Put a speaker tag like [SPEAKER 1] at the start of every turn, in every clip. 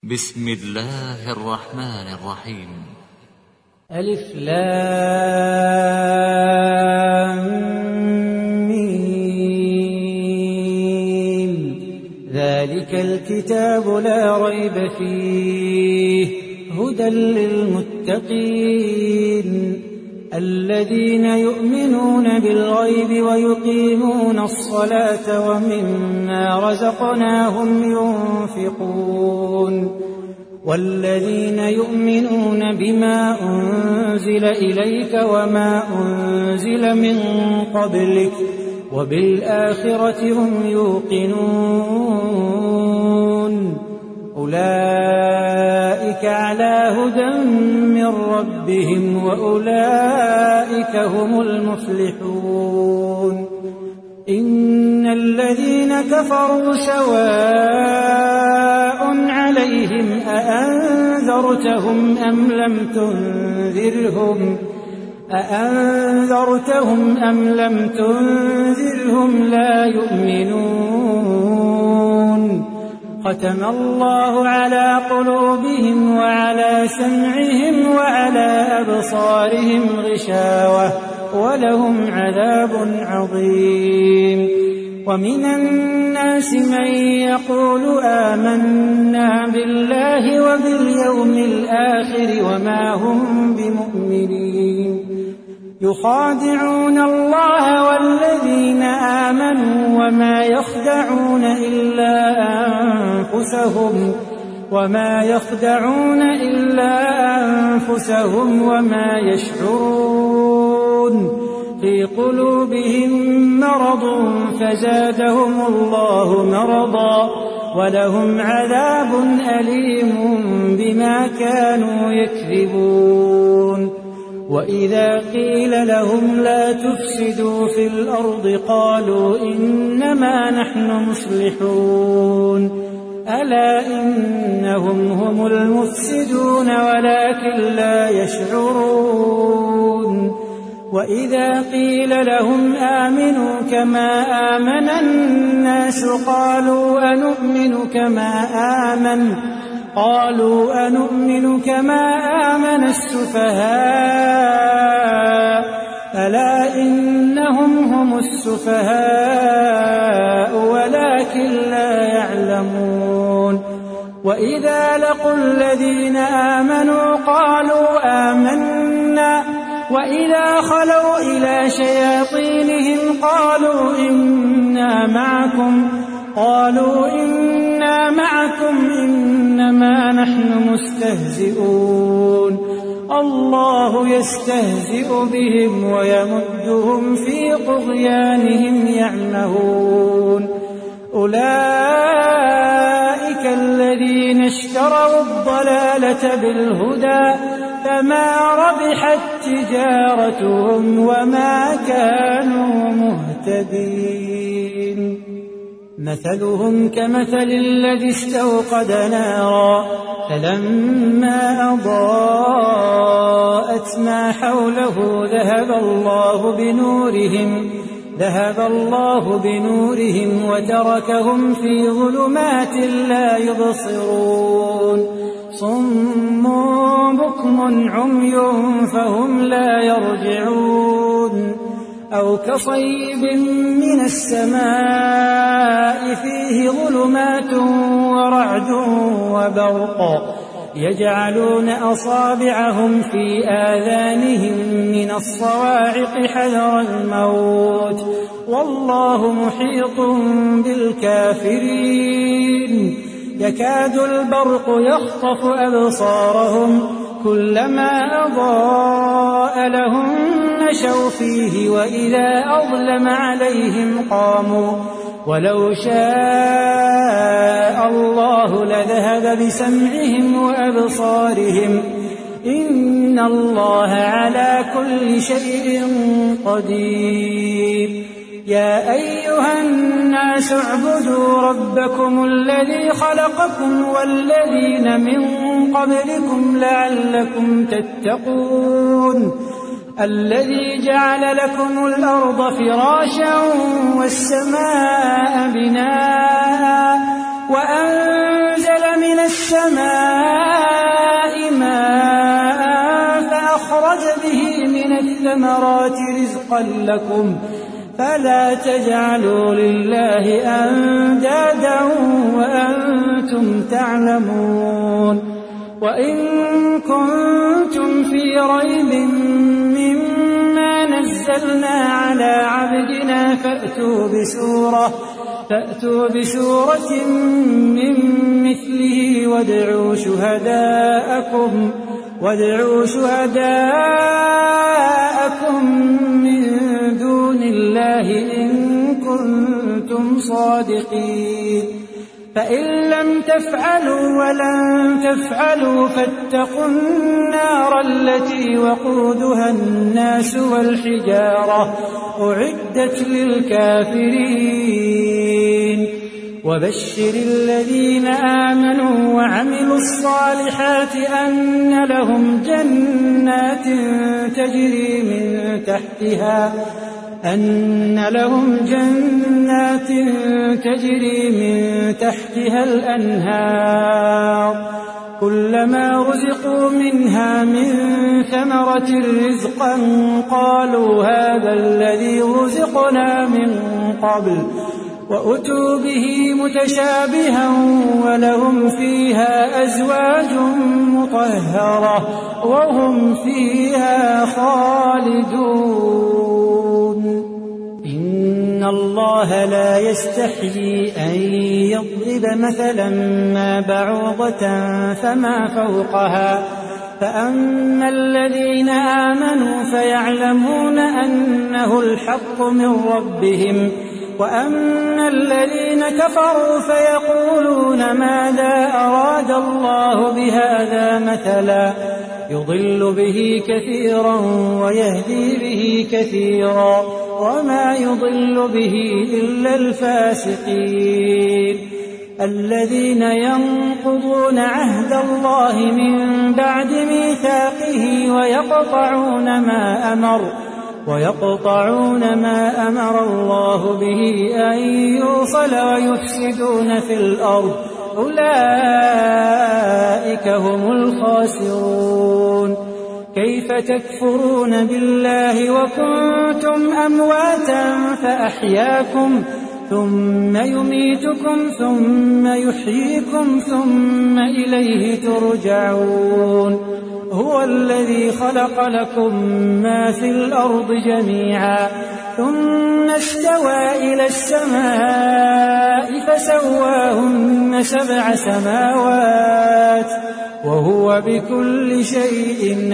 [SPEAKER 1] بسم الله الرحمن الرحيم.
[SPEAKER 2] ألف لام ميم. ذلك الكتاب لا ريب فيه هدى للمتقين الذين يؤمنون بالغيب ويقيمون الصلاة ومما رزقناهم ينفقون والذين يؤمنون بما أنزل إليك وما أنزل من قبلك وبالآخرة هم يوقنون أولئك على هدى من ربهم وأولئك هم المفلحون. إن الذين كفروا سواء عليهم أأنذرتهم أم لم تنذرهم لا يؤمنون. ختم الله على قلوبهم وعلى سمعهم وعلى أبصارهم غشاوة ولهم عذاب عظيم. ومن الناس من يقول آمنا بالله وباليوم الآخر وما هم بمؤمنين يخادعون الله والذين آمنوا وما يخدعون إلا أنفسهم وما يشعرون. في قلوبهم مرض فزادهم الله مرضا ولهم عذاب أليم بما كانوا يكذبون. وإذا قيل لهم لا تفسدوا في الأرض قالوا إنما نحن مصلحون ألا إنهم هم المفسدون ولكن لا يشعرون. وإذا قيل لهم آمنوا كما آمن الناس قالوا أنؤمن كما آمن السفهاء ألا إنهم هم السفهاء ولكن لا يعلمون. وإذا لقوا الذين آمنوا قالوا آمنا وإذا خلوا إلى شياطينهم قالوا إنا معكم إنما نحن مستهزئون. الله يستهزئ بهم ويمدهم في طغيانهم يعمهون. أولئك الذين اشتروا الضلالة بالهدى فما ربحت تجارتهم وما كانوا مهتدين. مثلهم كمثل الذي استوقد نارا فلما أضاءت ما حوله ذهب الله بنورهم وتركهم في ظلمات لا يبصرون. صم بكم عمي فهم لا يرجعون. أو كصيب من السماء فيه ظلمات ورعد وبرق يجعلون أصابعهم في آذانهم من الصواعق حذر الموت والله محيط بالكافرين. يكاد البرق يخطف أبصارهم كلما أضاء لهم مشوا فيه وإذا أظلم عليهم قاموا ولو شاء الله لذهب بسمعهم وأبصارهم إن الله على كل شيء قدير. يا أيها الناس اعبدوا ربكم الذي خلقكم والذين من قبلكم لعلكم تتقون. الذي جعل لكم الأرض فراشا والسماء بناء وأنزل من السماء ماء فأخرج به من الثمرات رزقا لكم فلا تجعلوا لله أندادا وأنتم تعلمون وإن كنتم في ريب مما نزلنا على عبدنا فأتوا بسورة من مثله وادعوا شهداءكم من دون الله إن كنتم صادقين فإن لم تفعلوا ولن تفعلوا فاتقوا النار التي وقودها الناس والحجارة أعدت للكافرين وبشر الذين آمنوا وعملوا الصالحات أن لهم جنات تجري من تحتها الأنهار كلما رزقوا منها من ثمرة رزقا قالوا هذا الذي رزقنا من قبل وأتوا به متشابها ولهم فيها أزواج مطهرة وهم فيها خالدون إن الله لا يستحيي أن يضرب مثلا ما بعوضة فما فوقها فأما الذين آمنوا فيعلمون أنه الحق من ربهم وأما الذين كفروا فيقولون ماذا أراد الله بهذا مثلا يضل به كثيرا ويهدي به كثيرا وما يضل به إلا الفاسقين الذين ينقضون عهد الله من بعد ميثاقه ويقطعون ما أمر الله به أن يوصل ويفسدون في الأرض أولئك هم الخاسرون كيف تكفرون بالله وكنتم أمواتا فأحياكم ثم يميتكم ثم يحييكم ثم إليه ترجعون هو الذي خلق لكم ما في الأرض جميعا ثم استوى إلى السماء فسواهن 7 سماوات وهو بكل شيء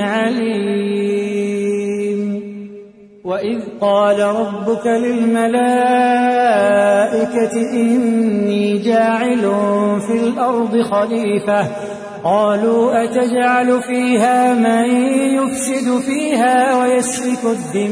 [SPEAKER 2] عليم وإذ قال ربك للملائكة إني جاعل في الأرض خليفة قالوا أتجعل فيها من يفسد فيها ويسفك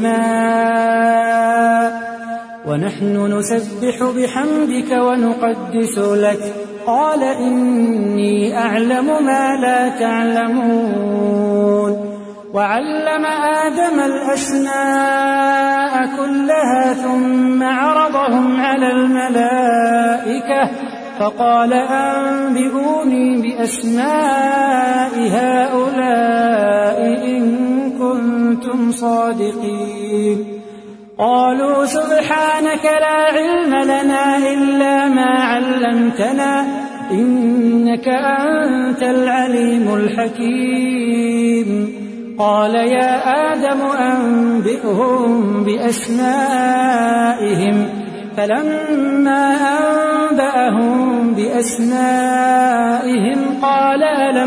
[SPEAKER 2] الدماء ونحن نسبح بحمدك ونقدس لك قال إني أعلم ما لا تعلمون وعلم آدم الأسماء كلها ثم عرضهم على الملائكة فقال أنبئوني بأسماء هؤلاء إن كنتم صادقين قالوا سبحانك لا علم لنا إلا ما علمتنا إنك أنت العليم الحكيم قال يا آدم أنبئهم بأسمائهم فلما أنبأهم بأسمائهم قال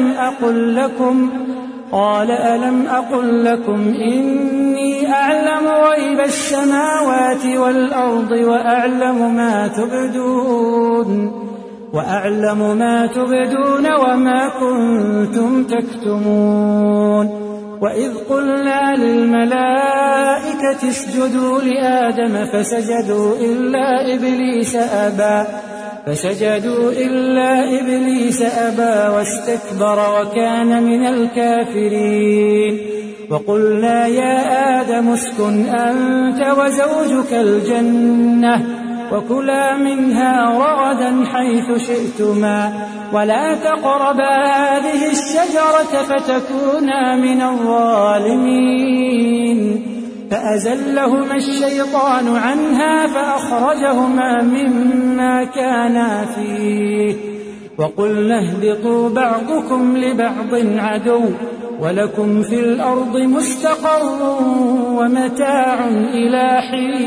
[SPEAKER 2] ألم أقل لكم إني أعلم غيب السماوات والأرض وأعلم ما تبدون وما كنتم تكتمون وإذ قلنا للملائكة اسجدوا لآدم فسجدوا إلا إبليس أبى واستكبر وكان من الكافرين وقلنا يا آدم اسكن أنت وزوجك الجنة وكلا منها رغدا حيث شئتما ولا تقربا هذه الشجرة فتكونا من الظالمين. فأزلهما الشيطان عنها فأخرجهما مما كانا فيه وقلنا اهبطوا بعضكم لبعض عدو ولكم في الأرض مستقر ومتاع إلى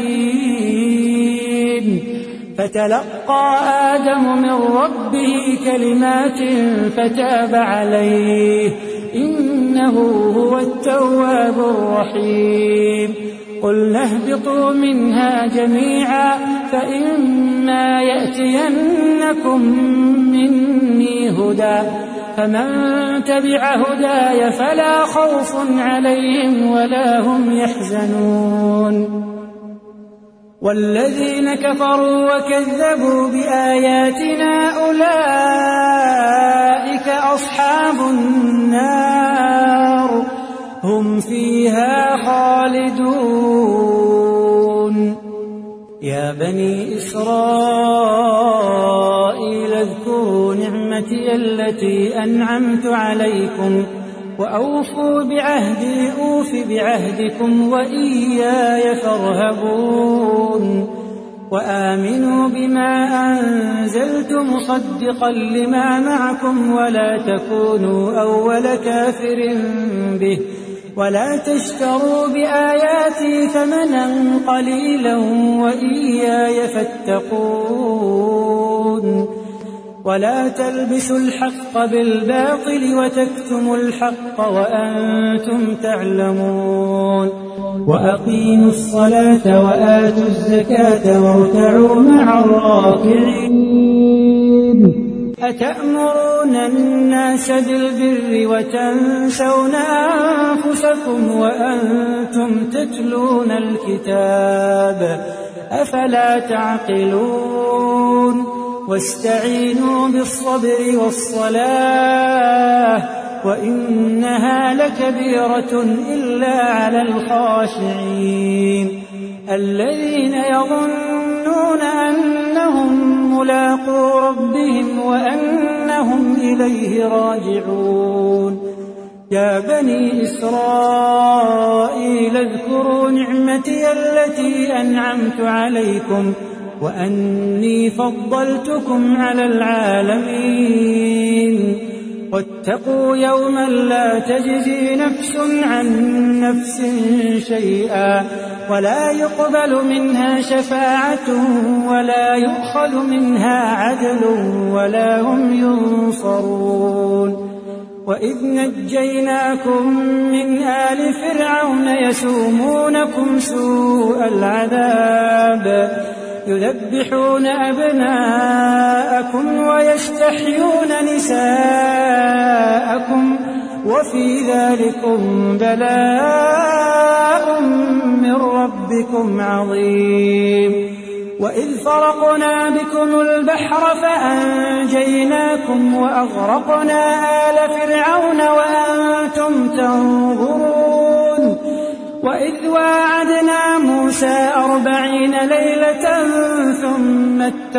[SPEAKER 2] حين. فتلقى آدم من ربه كلمات فتاب عليه إنه هو التواب الرحيم. قلنا اهبطوا منها جميعا فإما يأتينكم مني هدى فمن تبع هداي فلا خوف عليهم ولا هم يحزنون. والذين كفروا وكذبوا بآياتنا أولئك أصحاب النار هم فيها خالدون. يا بني إسرائيل اذكروا نعمتي التي أنعمت عليكم وأوفوا بعهدي أوف بعهدكم وإياي فارهبون. وآمنوا بما أنزلت مصدقا لما معكم ولا تكونوا أول كافر به ولا تشتروا بآياتي ثمنا قليلا وإياي فاتقون. ولا تلبسوا الحق بالباطل وتكتموا الحق وأنتم تعلمون. وأقيموا الصلاة وآتوا الزكاة واركعوا مع الراكعين. أتأمرون الناس بالبر وتنسون أنفسكم وأنتم تتلون الكتاب أفلا تعقلون. واستعينوا بالصبر والصلاة وإنها لكبيرة إلا على الخاشعين الذين يظنون أنهم ملاقو ربهم وأنهم إليه راجعون. يا بني إسرائيل اذكروا نعمتي التي أنعمت عليكم وأني فضلتكم على العالمين. واتقوا يوما لا تجزي نفس عن نفس شيئا ولا يقبل منها شفاعة ولا يؤخذ منها عدل ولا هم ينصرون. وإذ نجيناكم من آل فرعون يسومونكم سوء العذاب يذبحون أبناءكم ويستحيون نساءكم وفي ذلكم بلاء من ربكم عظيم. وإذ فرقنا بكم البحر فأنجيناكم وأغرقنا آل فرعون وأنتم تنظرون. وإذ واعدنا موسى 40 ليلة ثم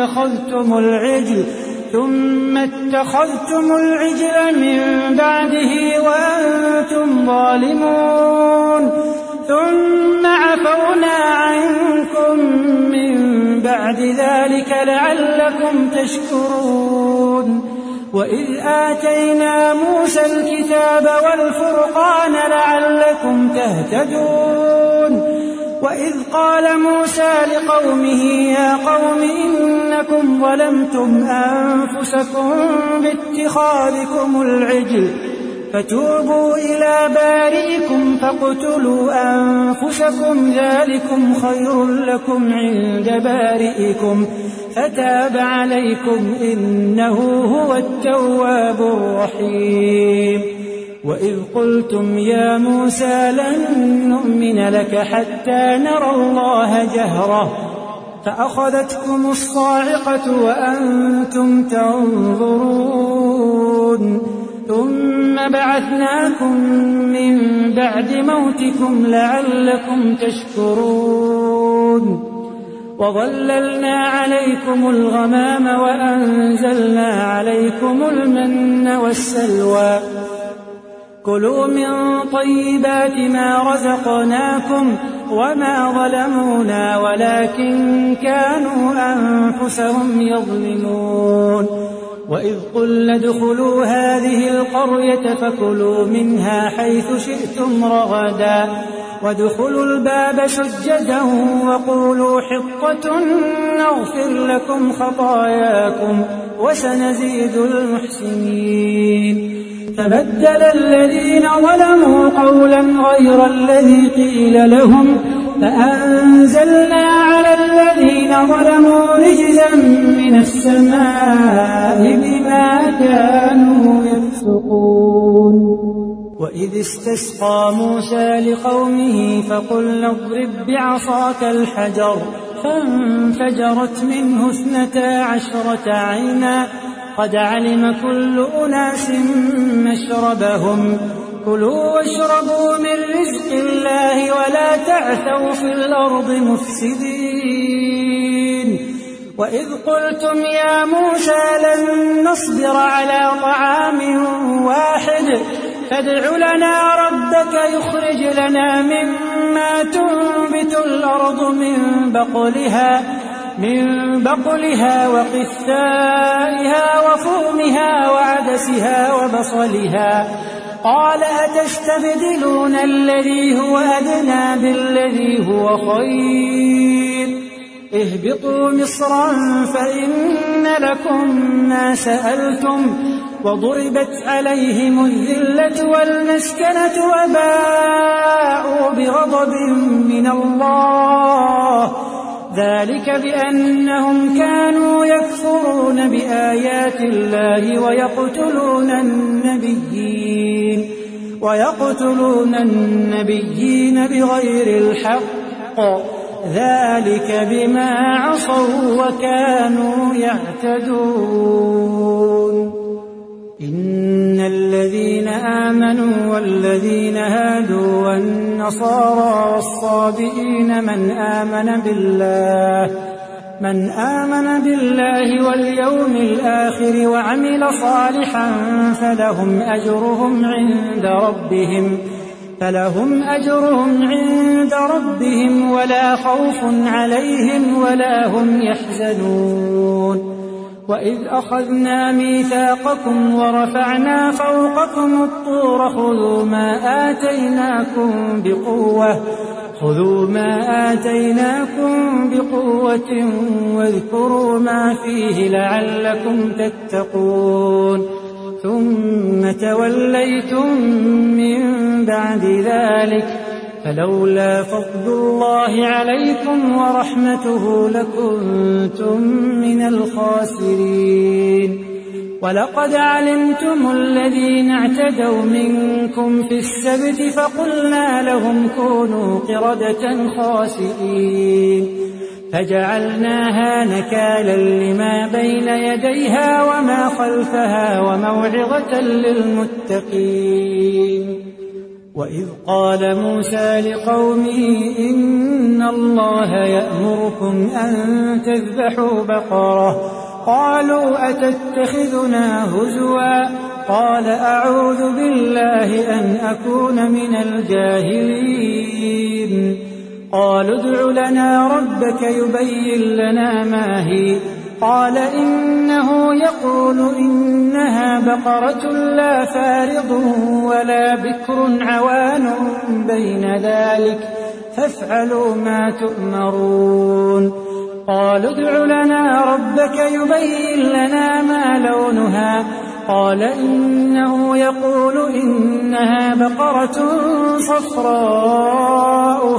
[SPEAKER 2] اتخذتم العجل من بعده وأنتم ظالمون ثم عفونا عنكم من بعد ذلك لعلكم تشكرون. وإذ آتينا موسى الكتاب والفرقان لعلكم تهتدون. وإذ قال موسى لقومه يا قوم إنكم ظلمتم أنفسكم باتخاذكم العجل فتوبوا إلى بارئكم فاقتلوا أنفسكم ذلكم خير لكم عند بارئكم فتاب عليكم إنه هو التواب الرحيم. وإذ قلتم يا موسى لن نؤمن لك حتى نرى الله جهرة فأخذتكم الصاعقة وأنتم تنظرون ثم بعثناكم من بعد بعد موتكم لعلكم تشكرون. وإذ قال موسى لقومه يا قوم إنكم ظلمتم أنفسكم باتخاذكم العجل فتوبوا إلى بارئكم فاقتلوا أنفسكم ذلكم خير لكم عند بارئكم فتاب عليكم إنه هو التواب الرحيم. وإذ قلتم يا موسى لن نؤمن لك حتى نرى الله جهرة فأخذتكم الصاعقة وأنتم تنظرون ثم بعثناكم من بعد موتكم لعلكم تشكرون. وظللنا عليكم الغمام وأنزلنا عليكم المن والسلوى كلوا من طيبات ما رزقناكم وما ظلمونا ولكن كانوا أنفسهم يظلمون وإذ قلنا ادخلوا هذه القرية فكلوا منها حيث شئتم رغدا وادخلوا الباب سجدا وقولوا حطة نغفر لكم خطاياكم وسنزيد المحسنين فبدل الذين ظلموا قولا غير الذي قيل لهم فأنزلنا على الذين ظلموا رجزا من السماء بما كانوا يفسقون وإذ استسقى موسى لقومه فقلنا اضرب بعصاك الحجر فانفجرت منه 12 عينا قد علم كل أناس مشربهم كلوا واشربوا من رزق الله ولا تعثوا في الأرض مفسدين وإذ قلتم يا موسى لن نصبر على طعام واحد فادع لنا ربك يخرج لنا مما تنبت الأرض من بقلها وقثائها وفومها وعدسها وبصلها قال أتستبدلون الذي هو أدنى بالذي هو خير اهبطوا مصرا فإن لكم ما سألتم وضربت عليهم الذلة والمسكنة وباءوا بغضب من الله ذلك بأنهم كانوا يكفرون بآيات الله ويقتلون النبيين بغير الحق ذلك بما عصوا وكانوا يعتدون إن الذين آمنوا والذين هادوا والنصارى والصابئين من آمن بالله واليوم الآخر وعمل صالحا فلهم أجرهم عند ربهم ولا خوف عليهم ولا هم يحزنون وإذ أخذنا ميثاقكم ورفعنا فوقكم الطور خذوا ما آتيناكم بقوة واذكروا ما فيه لعلكم تتقون ثم توليتم من بعد ذلك فلولا فضل الله عليكم ورحمته لكنتم من الخاسرين ولقد علمتم الذين اعتدوا منكم في السبت فقلنا لهم كونوا قردة خاسئين فجعلناها نكالا لما بين يديها وما خلفها وموعظة للمتقين وإذ قال موسى لقومه إن الله يأمركم أن تذبحوا بقرة قالوا أتتخذنا هزوا قال أعوذ بالله أن أكون من الجاهلين قالوا ادع لنا ربك يبين لنا ما هي قال إنه يقول إنها بقرة لا فارض ولا بكر عوان بين ذلك فافعلوا ما تؤمرون قالوا ادع لنا ربك يبين لنا ما لونها قال إنه يقول إنها بقرة صفراء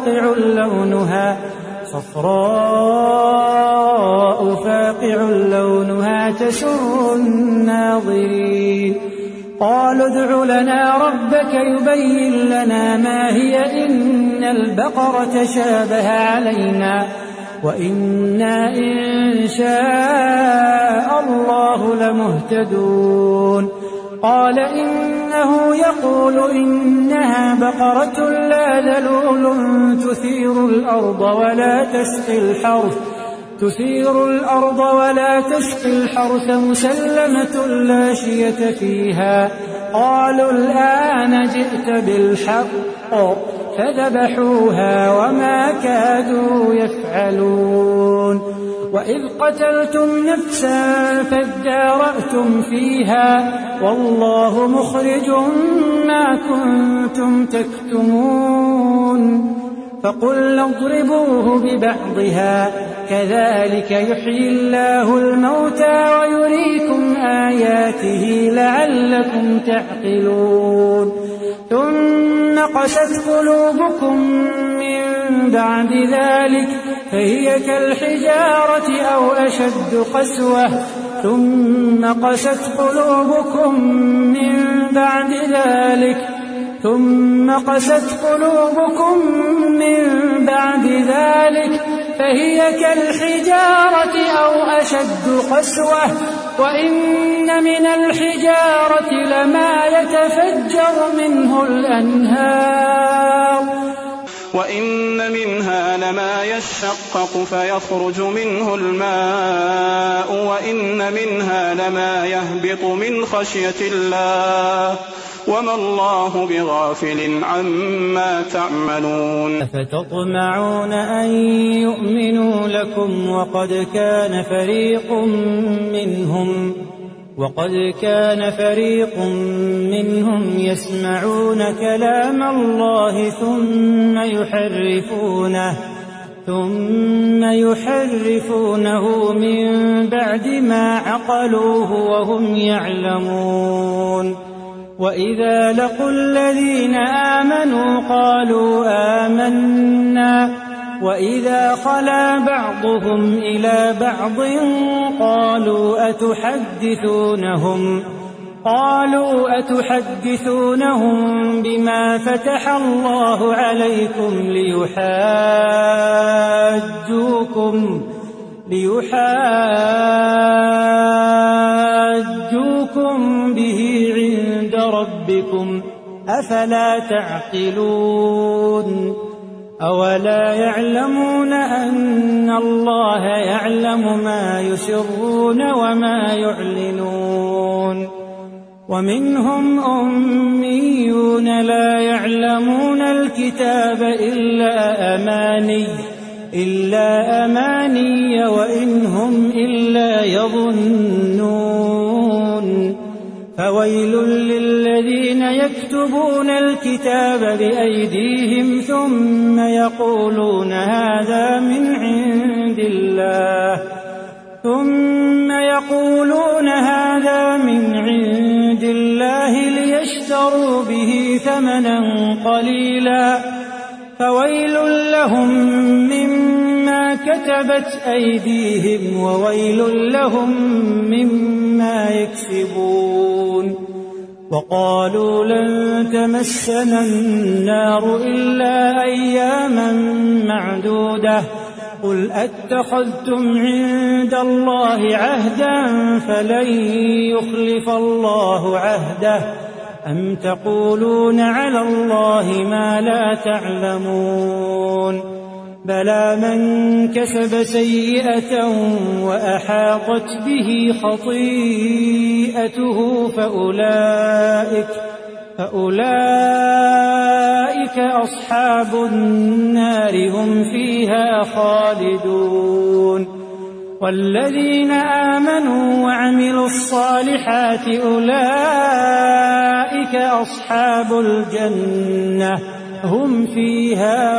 [SPEAKER 2] فاقع لونها تسر الناظرين قالوا ادع لنا ربك يبين لنا ما هي إن البقرة شابه علينا وإنا إن شاء الله لمهتدون قال إن إنه يقول إنها بقرة لا ذلول تثير الأرض ولا تسقي الحرث مسلمة لا شية فيها. قالوا الآن جئت بالحق فذبحوها وما كادوا يفعلون. وإذ قتلتم نفسا فادارأتم فيها والله مخرج ما كنتم تكتمون. فقلنا اضربوه ببعضها كذلك يحيي الله الموتى ويريكم آياته لعلكم تعقلون. ثم قست قلوبكم من بعد ذلك فهي كالحجارة أو أشد قسوة. ثم قست قلوبكم من بعد ذلك فهي كالحجارة أو أشد قسوة. وإن من الحجارة لما يتفجر منه الأنهار
[SPEAKER 3] وإن منها لما يشقق فيخرج منه الماء وإن منها لما يهبط من خشية الله وما الله بغافل عما تعملون.
[SPEAKER 2] أفتطمعون أن يؤمنوا لكم وقد كان فريق منهم يسمعون كلام الله ثم يحرفونه من بعد ما عقلوه وهم يعلمون. وإذا لقوا الذين آمنوا قالوا آمنا وإذا خلا بعضهم إلى بعض قالوا أتحدثونهم بما فتح الله عليكم ليحاجوكم به عند ربكم أفلا تعقلون. أولا يعلمون أن الله يعلم ما يسرون وما يعلنون. ومنهم أميون لا يعلمون الكتاب إلا أماني وإن هم إلا يظنون. فويل للذين يكتبون الكتاب بأيديهم ثم يقولون هذا من عند الله ليشتروا به ثمنا قليلا فويل لهم مما كتبت أيديهم وويل لهم مما يكسبون. وقالوا لن تمسنا النار إلا أياما معدودة قل أتخذتم عند الله عهدا فلن يخلف الله عهده أم تقولون على الله ما لا تعلمون. بلى من كسب سيئة وأحاطت به خطيئته فأولئك أصحاب النار هم فيها خالدون. والذين آمنوا وعملوا الصالحات أولئك أصحاب الجنة هم فيها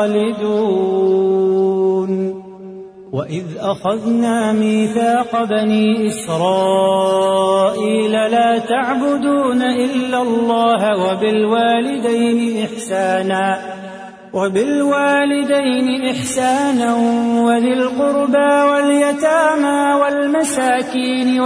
[SPEAKER 2] خالدون. وإذ أخذنا ميثاق بني إسرائيل لا تعبدون إلا الله وبالوالدين إحسانا وذي القربى واليتامى والمساكين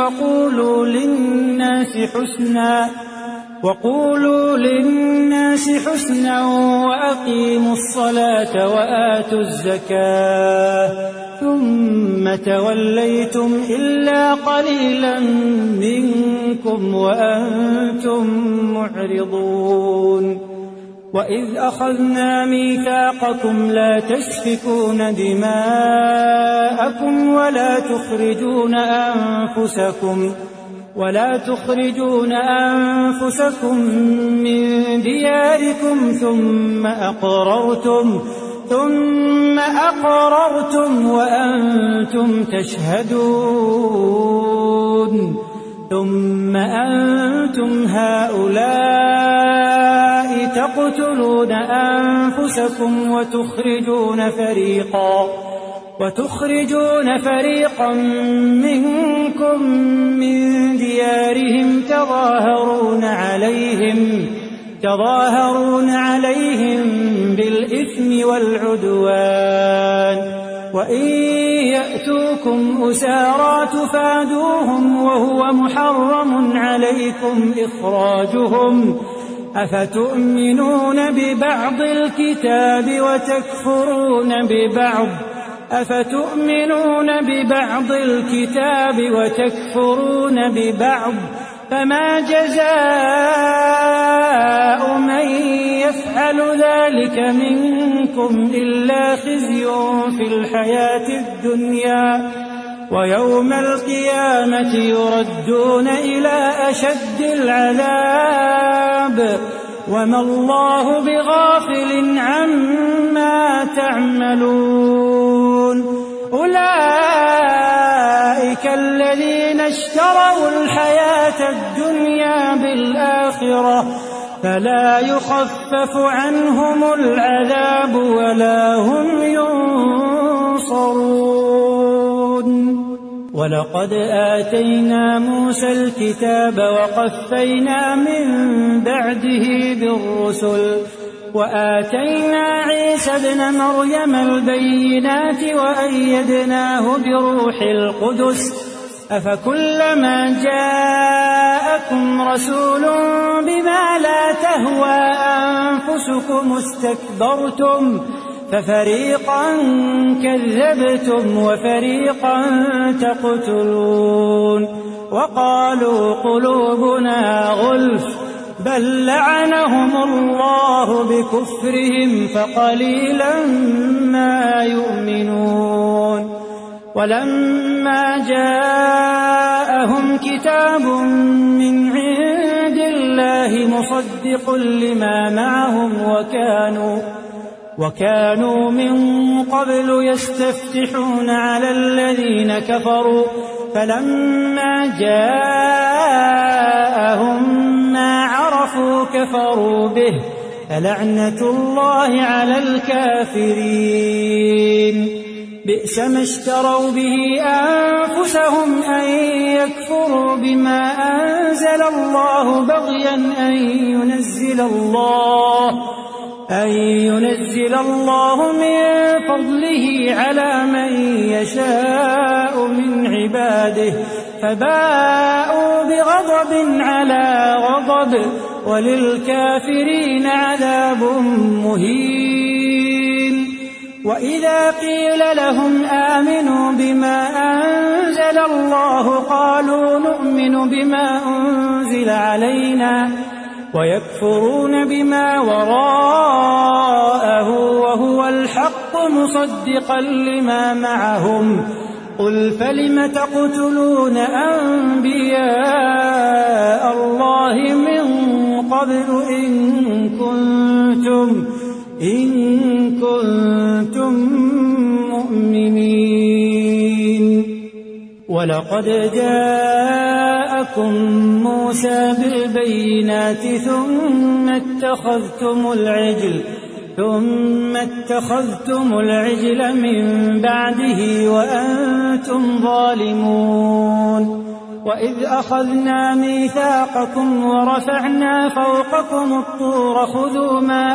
[SPEAKER 2] وقولوا للناس حسنا وأقيموا الصلاة وآتوا الزكاة ثم توليتم إلا قليلا منكم وأنتم معرضون وإذ أخذنا ميثاقكم لا تسفكون دماءكم ولا تخرجون أنفسكم من دياركم ثم أقررتم وأنتم تشهدون ثم أنتم هؤلاء تقتلون أنفسكم وتخرجون فريقا منكم من ديارهم تظاهرون عليهم بالإثم والعدوان وإن يأتوكم أسارى تفادوهم وهو محرم عليكم إخراجهم أفتؤمنون ببعض الكتاب وتكفرون ببعض فما جزاء من يفعل ذلك منكم إلا خزي في الحياة الدنيا ويوم القيامة يردون إلى أشد العذاب وما الله بغافل عما تعملون أولئك الذين اشتروا الحياة الدنيا بالآخرة فلا يخفف عنهم العذاب ولا هم ينصرون ولقد آتينا موسى الكتاب وقفينا من بعده بالرسل وآتينا عيسى ابن مريم البينات وأيدناه بروح القدس أفكلما جاءكم رسول بما لا تهوى أنفسكم استكبرتم ففريقا كذبتم وفريقا تقتلون وقالوا قلوبنا غلف بل لعنهم الله بكفرهم فقليلا ما يؤمنون ولما جاءهم كتاب من عند الله مصدق لما معهم وكانوا من قبل يستفتحون على الذين كفروا فلما جاءهم ما عرفوا كفروا به فلعنة الله على الكافرين بئس ما اشتروا به أنفسهم أن يكفروا بما أنزل الله بغيا أن ينزل الله من فضله على من يشاء من عباده فباءوا بغضب على غضب وللكافرين عذاب مهين وإذا قيل لهم آمنوا بما أنزل الله قالوا نؤمن بما أنزل علينا ويكفرون بما وراءه وهو الحق مصدقا لما معهم قل فلم تقتلون أنبياء الله من قبل إن كنتم مؤمنين ولقد جاءكم موسى بالبينات ثم اتخذتم العجل من بعده وأنتم ظالمون وإذ أخذنا ميثاقكم ورفعنا فوقكم الطور خذوا ما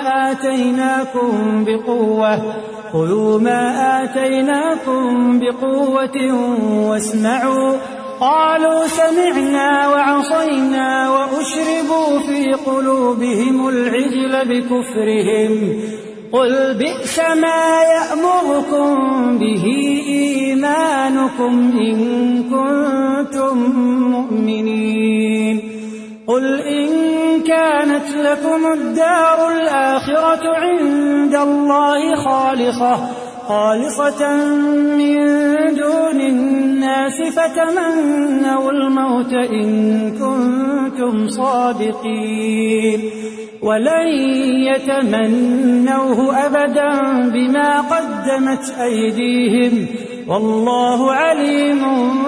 [SPEAKER 2] آتيناكم بقوة واسمعوا قالوا سمعنا وعصينا وأشربوا في قلوبهم العجل بكفرهم قل بئس ما يأمركم به إيمانكم إن كنتم مؤمنين قل إن كانت لكم الدار الآخرة عند الله خالصة من دون الناس فتمنوا الموت إن كنتم صادقين ولن يتمنوه أبدا بما قدمت أيديهم والله عليم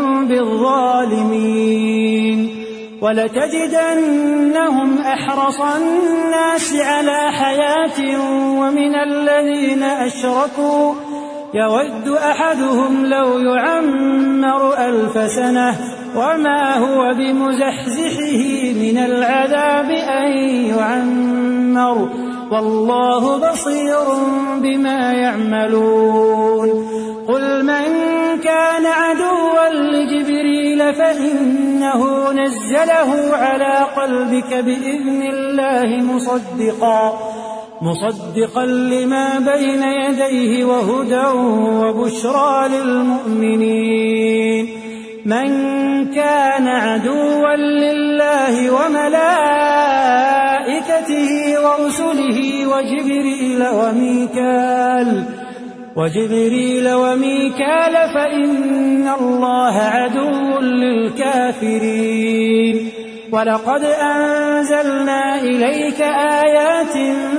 [SPEAKER 2] بالظالمين ولتجدنهم أحرص الناس على حياة ومن الذين أشركوا يود أحدهم لو يعمر 1000 سنة وما هو بمزحزحه من العذاب أن يعمر والله بصير بما يعملون قل من كان عدوا لجبريل فإنه نزله على قلبك بإذن الله مصدقا لما بين يديه وهدى وبشرى للمؤمنين من كان عدوا لله وملائكته ورسله وجبريل وميكال فإن الله عدو للكافرين ولقد أنزلنا إليك آيات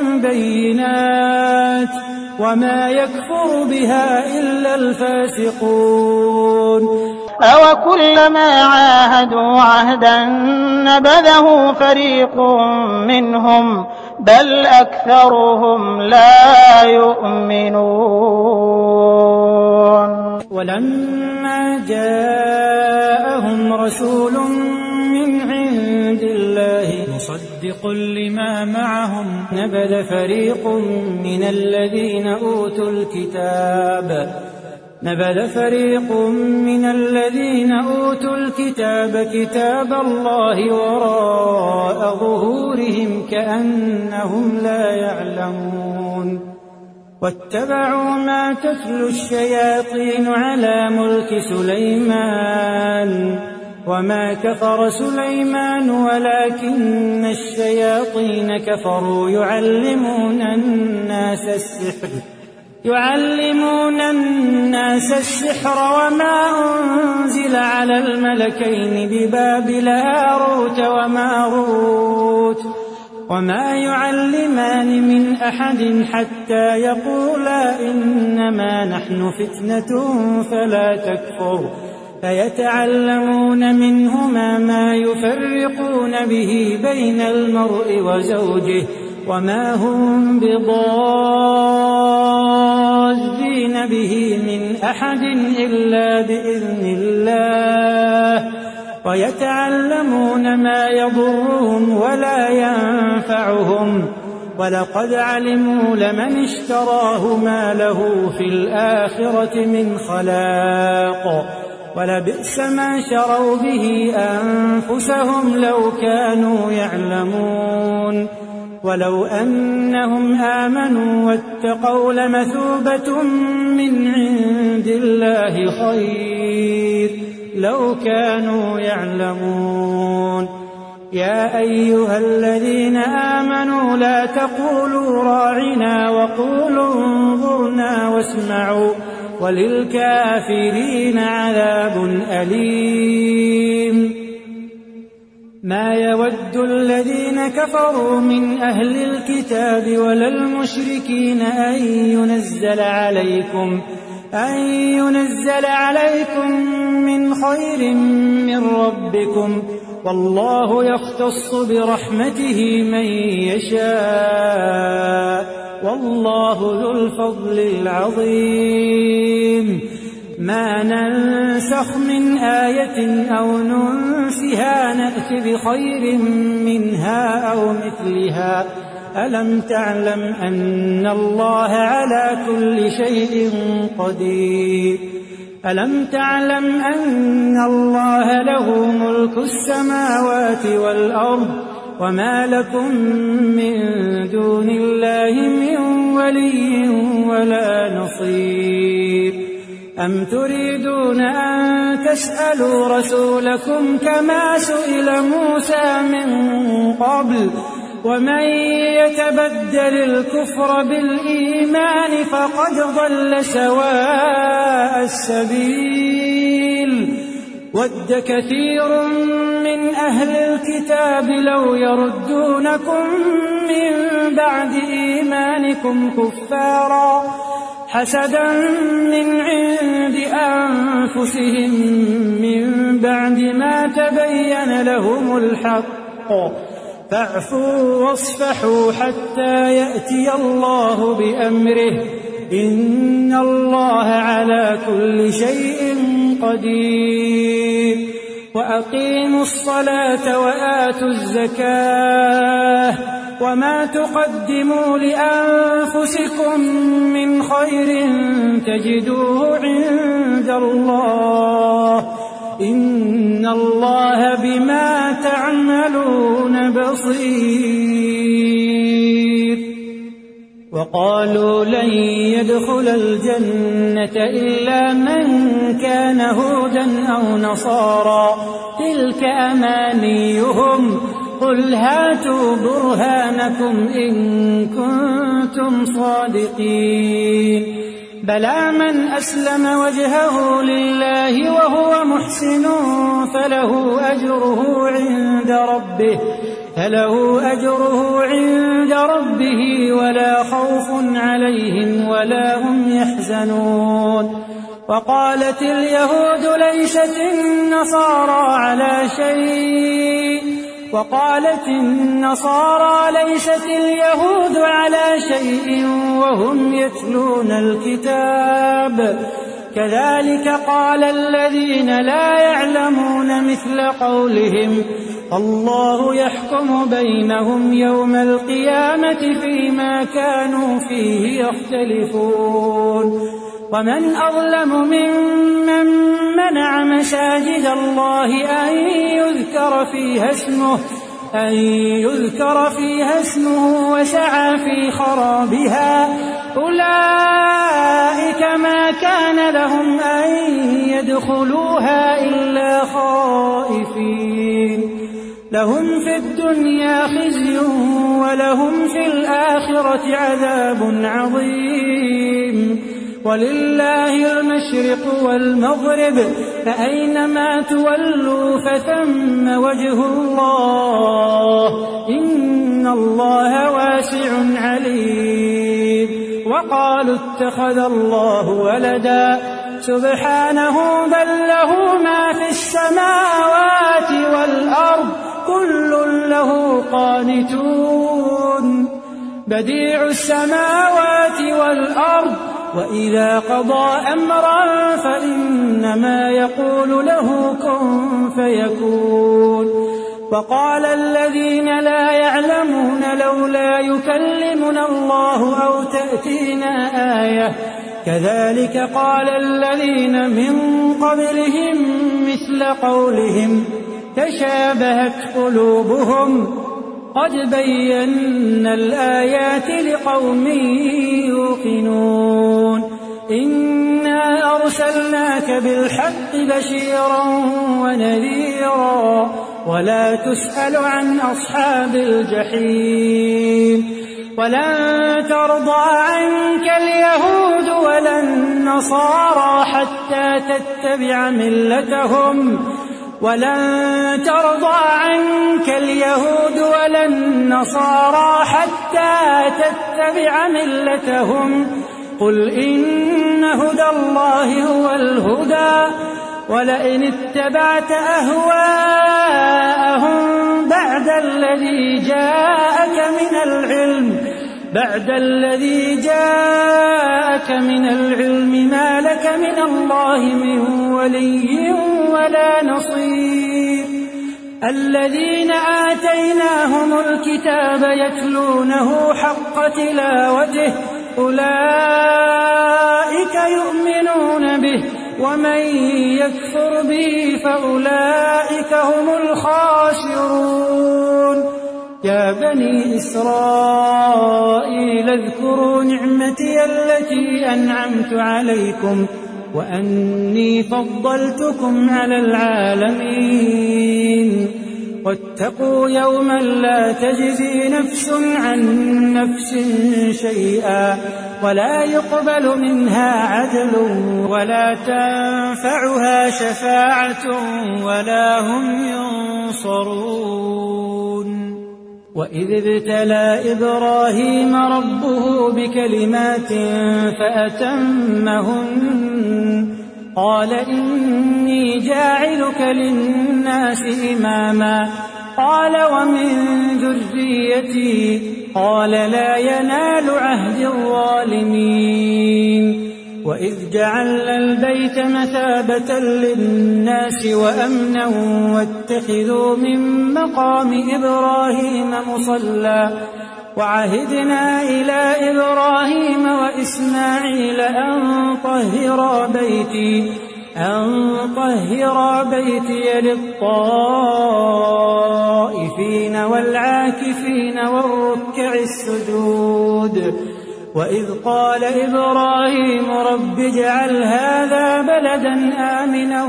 [SPEAKER 2] بينات وما يكفر بها إلا الفاسقون
[SPEAKER 4] أوكلما عاهدوا عهدا نبذه فريق منهم بل أكثرهم لا يؤمنون
[SPEAKER 2] ولما جاءهم رسول من عند الله مصدق لما معهم نبذ فريق من الذين أوتوا الكتاب كتاب الله وراء ظهورهم كأنهم لا يعلمون واتبعوا ما تتلو الشياطين على ملك سليمان وما كفر سليمان ولكن الشياطين كفروا يعلمون الناس السحر وما أنزل على الملكين ببابل هاروت وماروت وما يعلمان من أحد حتى يقولا إنما نحن فتنة فلا تكفر فيتعلمون منهما ما يفرقون به بين المرء وزوجه وما هم بضارين به من أحد إلا بإذن الله ويتعلمون ما يضرهم ولا ينفعهم ولقد علموا لمن اشتراه ما له في الآخرة من خلاق ولبئس ما شروا به أنفسهم لو كانوا يعلمون ولو أنهم آمنوا واتقوا لمثوبة من عند الله خير لو كانوا يعلمون يا أيها الذين آمنوا لا تقولوا راعنا وقولوا انظرنا واسمعوا وللكافرين عذاب أليم ما يود الذين كفروا من أهل الكتاب ولا المشركين أن ينزل عليكم من خير من ربكم والله يختص برحمته من يشاء والله ذو الفضل العظيم ما ننسخ من آية أو ننسها نأت بخير منها أو مثلها ألم تعلم أن الله على كل شيء قدير ألم تعلم أن الله له ملك السماوات والأرض وما لكم من دون الله من ولي ولا نصير أم تريدون أن تسألوا رسولكم كما سئل موسى من قبل ومن يتبدل الكفر بالإيمان فقد ضل سواء السبيل ود كثير من أهل الكتاب لو يردونكم من بعد إيمانكم كفارا حسدا من عند أنفسهم من بعد ما تبين لهم الحق فاعفوا واصفحوا حتى يأتي الله بأمره إن الله على كل شيء قدير وأقيموا الصلاة وآتوا الزكاة وما تقدموا لأنفسكم من خير تجدوه عند الله إن الله بما تعملون بصير وقالوا لن يدخل الجنة إلا من كان هودا أو نصارى تلك أمانيهم قل هاتوا برهانكم إن كنتم صادقين بلى من أسلم وجهه لله وهو محسن فله أجره عند ربه ولا خوف عليهم ولا هم يحزنون وقالت اليهود ليست النصارى ليست اليهود على شيء وهم يتلون الكتاب كذلك قال الذين لا يعلمون مثل قولهم الله يحكم بينهم يوم القيامة فيما كانوا فيه يختلفون ومن أظلم ممن منع مساجد الله أن يذكر فيها اسمه وسعى في خرابها أولئك ما كان لهم أن يدخلوها إلا خائفين لهم في الدنيا خزي ولهم في الآخرة عذاب عظيم ولله المشرق والمغرب فأينما تولوا فثم وجه الله إن الله واسع عليم وقالوا اتخذ الله ولدا سبحانه بل له ما في السماوات والأرض كل له قانتون بديع السماوات والأرض وإذا قضى أمرا فإنما يقول له كن فيكون وقال الذين لا يعلمون لولا يكلمنا الله أو تأتينا آية كذلك قال الذين من قبلهم مثل قولهم تشابهت قلوبهم قد بينا الآيات لقوم يوقنون إنا أرسلناك بالحق بشيرا ونذيرا ولا تسأل عن أصحاب الجحيم ولن ترضى عنك اليهود ولا النصارى حتى تتبع ملتهم ولن ترضى عنك اليهود ولا النصارى حتى تتبع ملتهم قل إن هدى الله هو الهدى ولئن اتبعت أهواءهم بعد الذي جاءك من العلم ما لك من الله من ولي ولا نصير الذين آتيناهم الكتاب يتلونه حق تلاوته أولئك يؤمنون به ومن يكفر به فأولئك هم الخاسرون يا بني إسرائيل اذكروا نعمتي التي أنعمت عليكم وأني فضلتكم على العالمين واتقوا يوما لا تجزي نفس عن نفس شيئا ولا يقبل منها عدل ولا تنفعها شفاعة ولا هم ينصرون وإذ ابتلى إبراهيم ربه بكلمات فأتمهن قال إني جاعلك للناس إماما قال ومن ذريتي قال لا ينال عهد الظالمين وإذ جعلنا البيت مثابة للناس وأمنا واتخذوا من مقام إبراهيم مصلى وعهدنا إلى إبراهيم وإسماعيل أن طهرا بيتي للطائفين والعاكفين والركع السجود وإذ قال إبراهيم رب اجعل هذا بلدا آمنا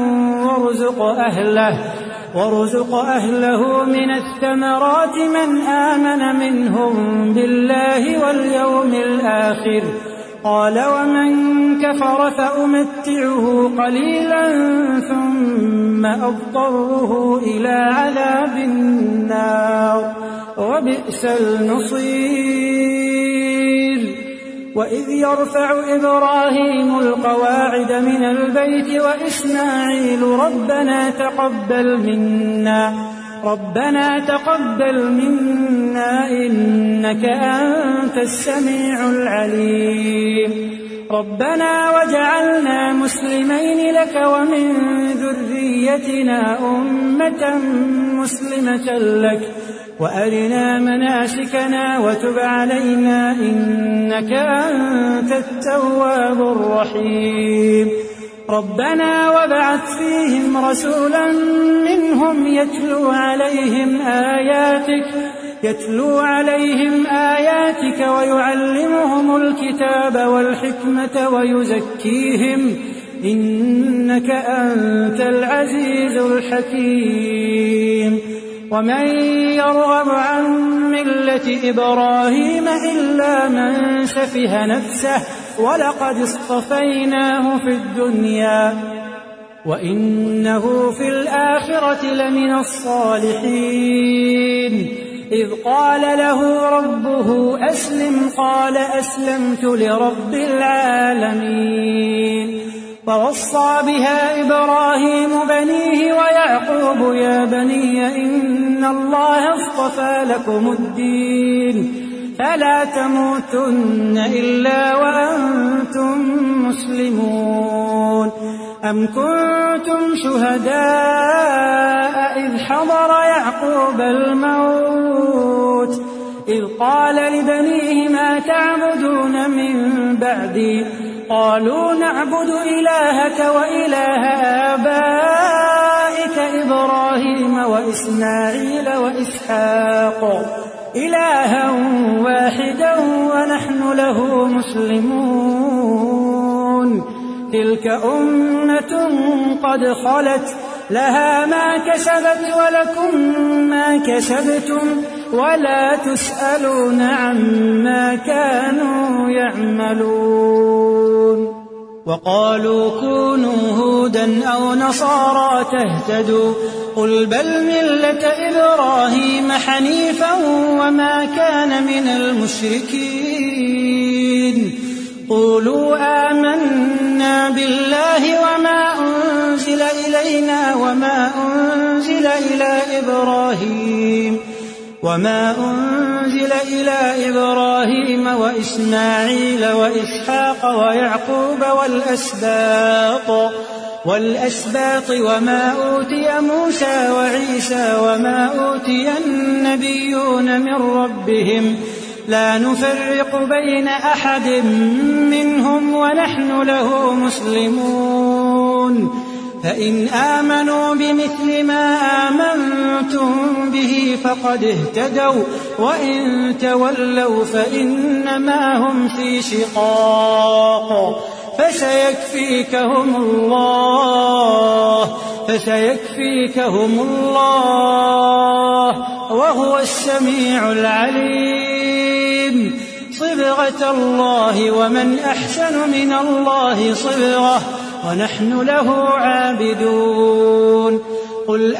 [SPEAKER 2] وارزق أهله من الثمرات من آمن منهم بالله واليوم الآخر قال ومن كفر فأمتعه قليلا ثم أضطره إلى عذاب النار وبئس المصير وإذ يرفع إبراهيم القواعد من البيت وإسماعيل ربنا تقبل منا إنك أنت السميع العليم ربنا وجعلنا مسلمين لك ومن ذريتنا أمة مسلمة لك وأرنا مناسكنا وتب علينا إنك أنت التواب الرحيم ربنا وابعث فيهم رسولا منهم يتلو عليهم آياتك ويعلمهم الكتاب والحكمة ويزكيهم إنك أنت العزيز الحكيم ومن يرغب عن ملة إبراهيم إلا من سفه نفسه ولقد اصطفيناه في الدنيا وإنه في الآخرة لمن الصالحين إذ قال له ربه أسلم قال أسلمت لرب العالمين فوصى بها إبراهيم بنيه ويعقوب يا بني إن الله اصطفى لكم الدين فلا تموتن إلا وأنتم مسلمون أم كنتم شهداء إذ حضر يعقوب الموت إذ قال لبنيه ما تعبدون من بعدي قالوا نعبد إلهك وإله آبائك إبراهيم وإسماعيل وإسحاق إلها واحدا ونحن له مسلمون تلك أمة قد خلت لها ما كسبت ولكم ما كسبتم ولا تسألون عما كانوا يعملون وقالوا كونوا هودا أو نصارى تهتدوا قل بل ملة إبراهيم حنيفا وما كان من المشركين قولوا آمنا بالله وما أنزل إلينا وما أنزل إلى إبراهيم وإسماعيل وإسحاق ويعقوب والأسباط وما أوتي موسى وعيسى وما أوتي النبيون من ربهم لا نفرق بين أحد منهم ونحن له مسلمون فإن آمنوا بمثل ما آمنتم به فقد اهتدوا وإن تولوا فإنما هم في شقاق فسيكفيكهم الله وهو السميع العليم. صبغة الله ومن أحسن من الله صبغة ونحن له عابدون. قل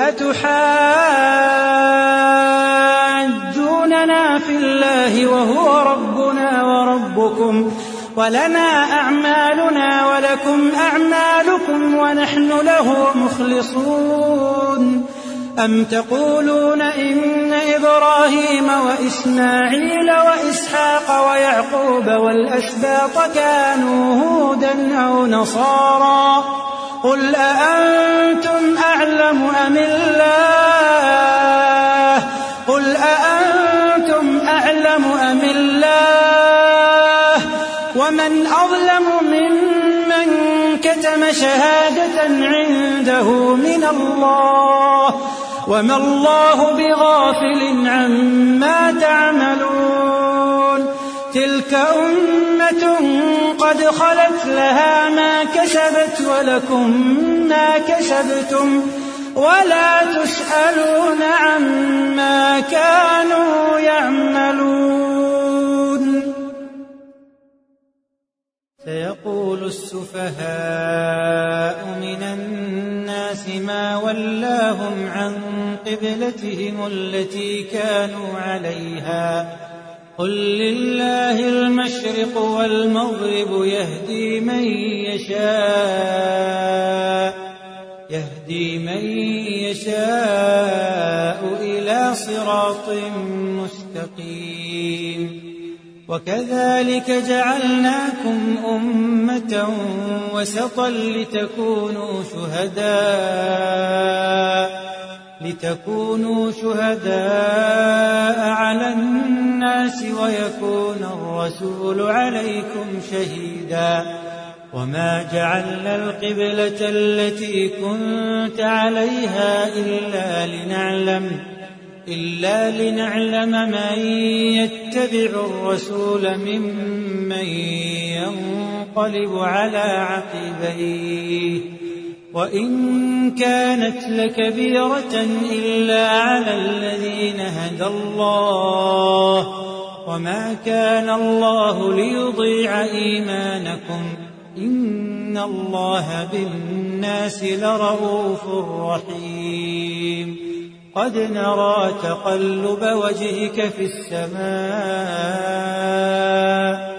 [SPEAKER 2] أتحاجوننا في الله وهو ربنا وربكم ولنا أعمالنا ولكم أعمالكم ونحن له مخلصون. أم تقولون إن إبراهيم وإسماعيل وإسحاق ويعقوب والأسباط كانوا هودا أو نصارى قل أأنتم أعلم أم الله ومن أظلم ممن كتم شهادة عنده من الله وما الله بغافل عما تعملون. تلك أمة قد خلت لها ما كسبت ولكم ما كسبتم ولا تسألون عما كانوا يعملون. سيقول السفهاء من الناس ما ولاهم عن قبلتهم التي كانوا عليها قل لله المشرق والمغرب يهدي من يشاء إلى صراط مستقيم. وكذلك جعلناكم أمة وسطا لتكونوا شهداء على الناس ويكون الرسول عليكم شهيدا. وما جعلنا القبلة التي كنت عليها إلا لنعلم من يتبع الرسول ممن ينقلب على عقبيه وإن كانت لكبيرة إلا على الذين هدى الله وما كان الله ليضيع إيمانكم إن الله بالناس لرؤوف رحيم. قد نرى تقلب وجهك في السماء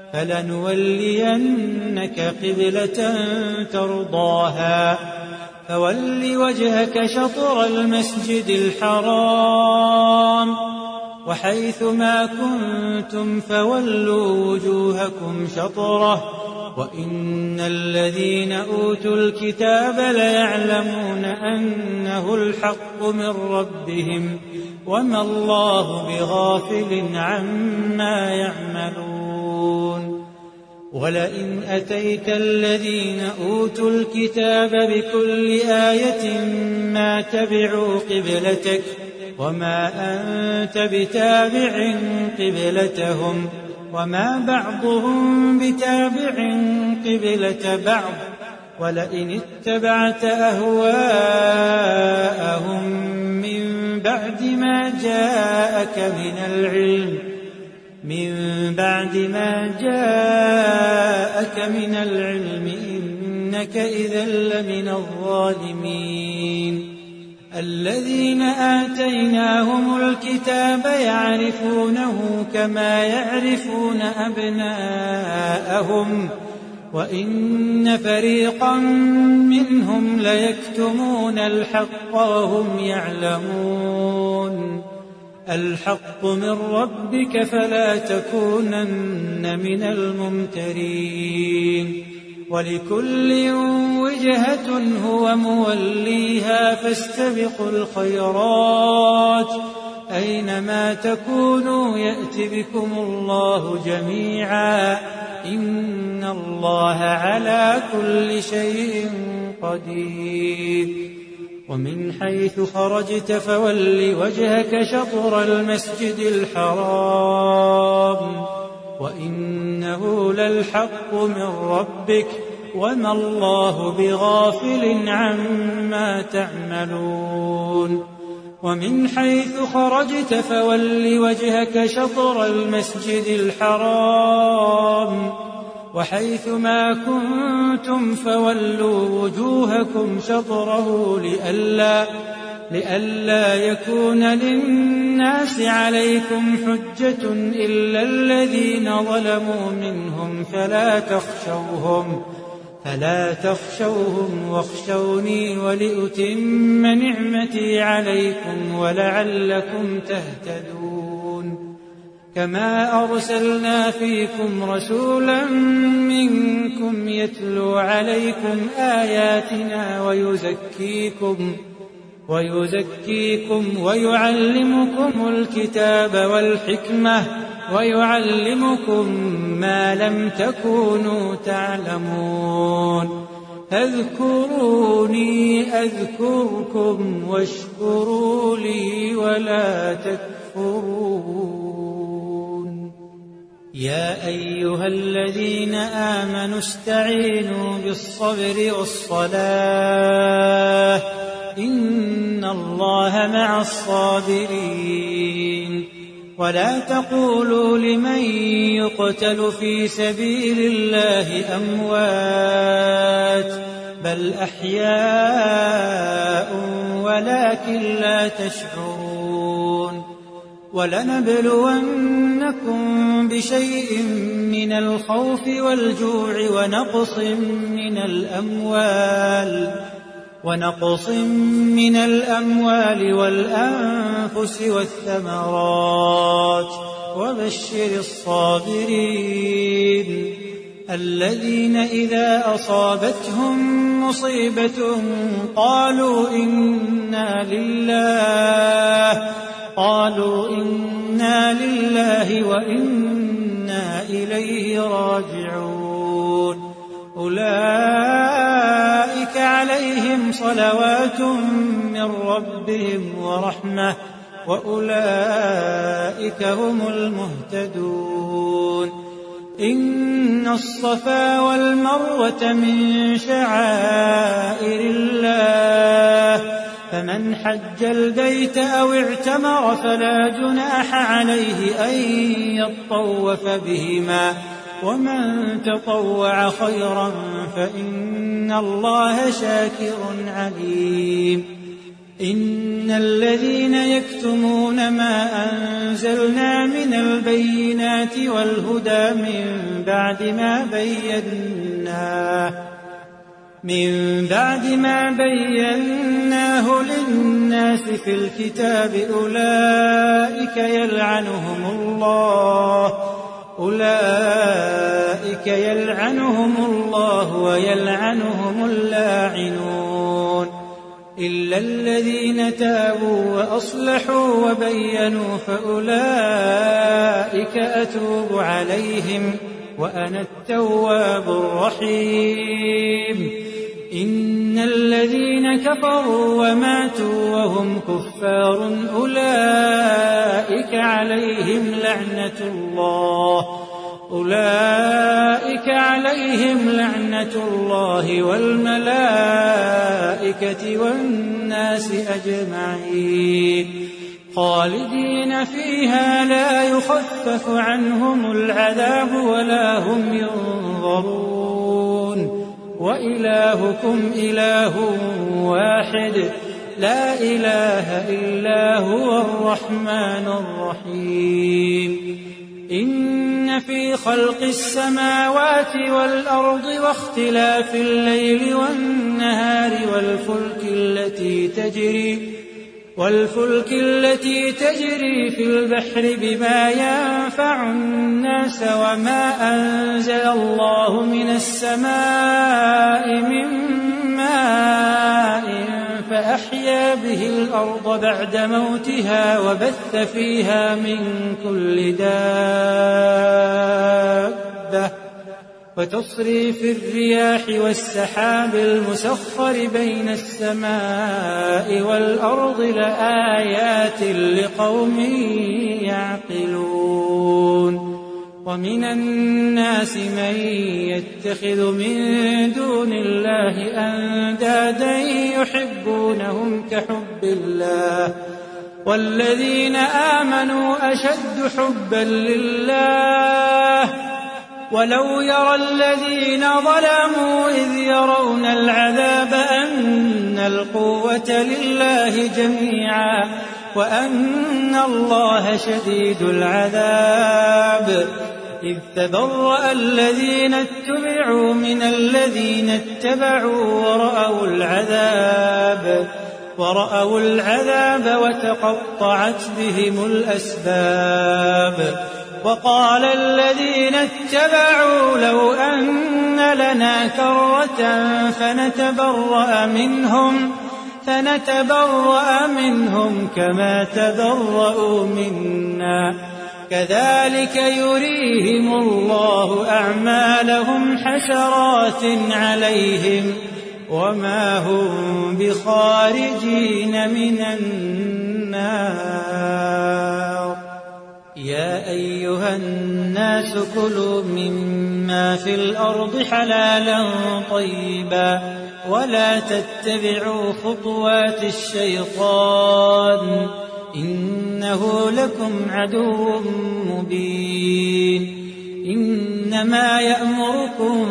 [SPEAKER 2] فلنولينك قبلة ترضاها فول وجهك شطر المسجد الحرام وحيث ما كنتم فولوا وجوهكم شطره وإن الذين أوتوا الكتاب ليعلمون أنه الحق من ربهم وما الله بغافل عما يعملون. ولئن أتيت الذين أوتوا الكتاب بكل آية ما تبعوا قبلتك وما أنت بتابع قبلتهم وما بعضهم بتابع قبلة بعض ولئن اتبعت أهواءهم من بعد ما جاءك من العلم إنك إذا لمن الظالمين. الذين آتيناهم الكتاب يعرفونه كما يعرفون أبناءهم وإن فريقا منهم ليكتمون الحق وهم يعلمون. الحق من ربك فلا تكونن من الممترين. ولكل وجهة هو موليها فاستبقوا الخيرات أينما تكونوا يأت بكم الله جميعا إن الله على كل شيء قدير ومن حيث خرجت فول وجهك شطر المسجد الحرام وإنه للحق من ربك وما الله بغافل عما تعملون ومن حيث خرجت فول وجهك شطر المسجد الحرام وحيث ما كنتم فولوا وجوهكم شطره لئلا يكون للناس عليكم حجة إلا الذين ظلموا منهم فلا تخشوهم واخشوني ولأتم نعمتي عليكم ولعلكم تهتدون كما أرسلنا فيكم رسولا منكم يتلو عليكم آياتنا ويزكيكم ويعلمكم الكتاب والحكمة ويعلمكم ما لم تكونوا تعلمون فاذكروني أذكركم واشكروا لي ولا تكفرون يا أيها الذين آمنوا استعينوا بالصبر والصلاة إن الله مع الصابرين ولا تقولوا لمن يقتل في سبيل الله أموات بل أحياء ولكن لا تشعرون ولنبلونكم بشيء من الخوف والجوع ونقص من الأموال والأنفس والثمرات وبشر الصابرين الذين إذا أصابتهم مصيبة قالوا إنا لله وإنا إليه راجعون أولئك عليهم صلوات من ربهم ورحمة وأولئك هم المهتدون إن الصفا والمروة من شعائر الله فمن حج البيت أو اعتمر فلا جناح عليه أن يطوف بهما ومن تطوع خيرا فإن الله شاكر عليم إن الذين يكتمون ما أنزلنا من البينات والهدى من بعد ما بيناه للناس في الكتاب أولئك يلعنهم الله ويلعنهم اللاعنون إلا الذين تابوا وأصلحوا وبينوا فأولئك أتوب عليهم وأنا التواب الرحيم إن الذين كفروا وماتوا وهم كفار أولئك عليهم لعنة الله والملائكة والناس أجمعين خالدين فيها لا يخفف عنهم العذاب ولا هم ينظرون وإلهكم إله واحد لا إله إلا هو الرحمن الرحيم إن في خلق السماوات والأرض واختلاف الليل والنهار والفلك التي تجري في البحر بما ينفع الناس وما أنزل الله من السماء من ماء فأحيا به الأرض بعد موتها وبث فيها من كل دابة وتصريف الرياح والسحاب المسخر بين السماء والأرض لآيات لقوم يعقلون ومن الناس من يتخذ من دون الله أندادا يحبونهم كحب الله والذين آمنوا أشد حبا لله ولو يرى الذين ظلموا إذ يرون العذاب أن القوة لله جميعا وأن الله شديد العذاب إذ تبرأ الذين اتبعوا من الذين اتبعوا ورأوا العذاب وتقطعت بهم الأسباب وقال الذين اتبعوا لو أن لنا كرة فنتبرأ منهم كما تبرأوا منا كذلك يريهم الله أعمالهم حسرات عليهم وما هم بخارجين من النار يا أيها الناس كلوا مما في الأرض حلالا طيبا ولا تتبعوا خطوات الشيطان إنه لكم عدو مبين إنما يأمركم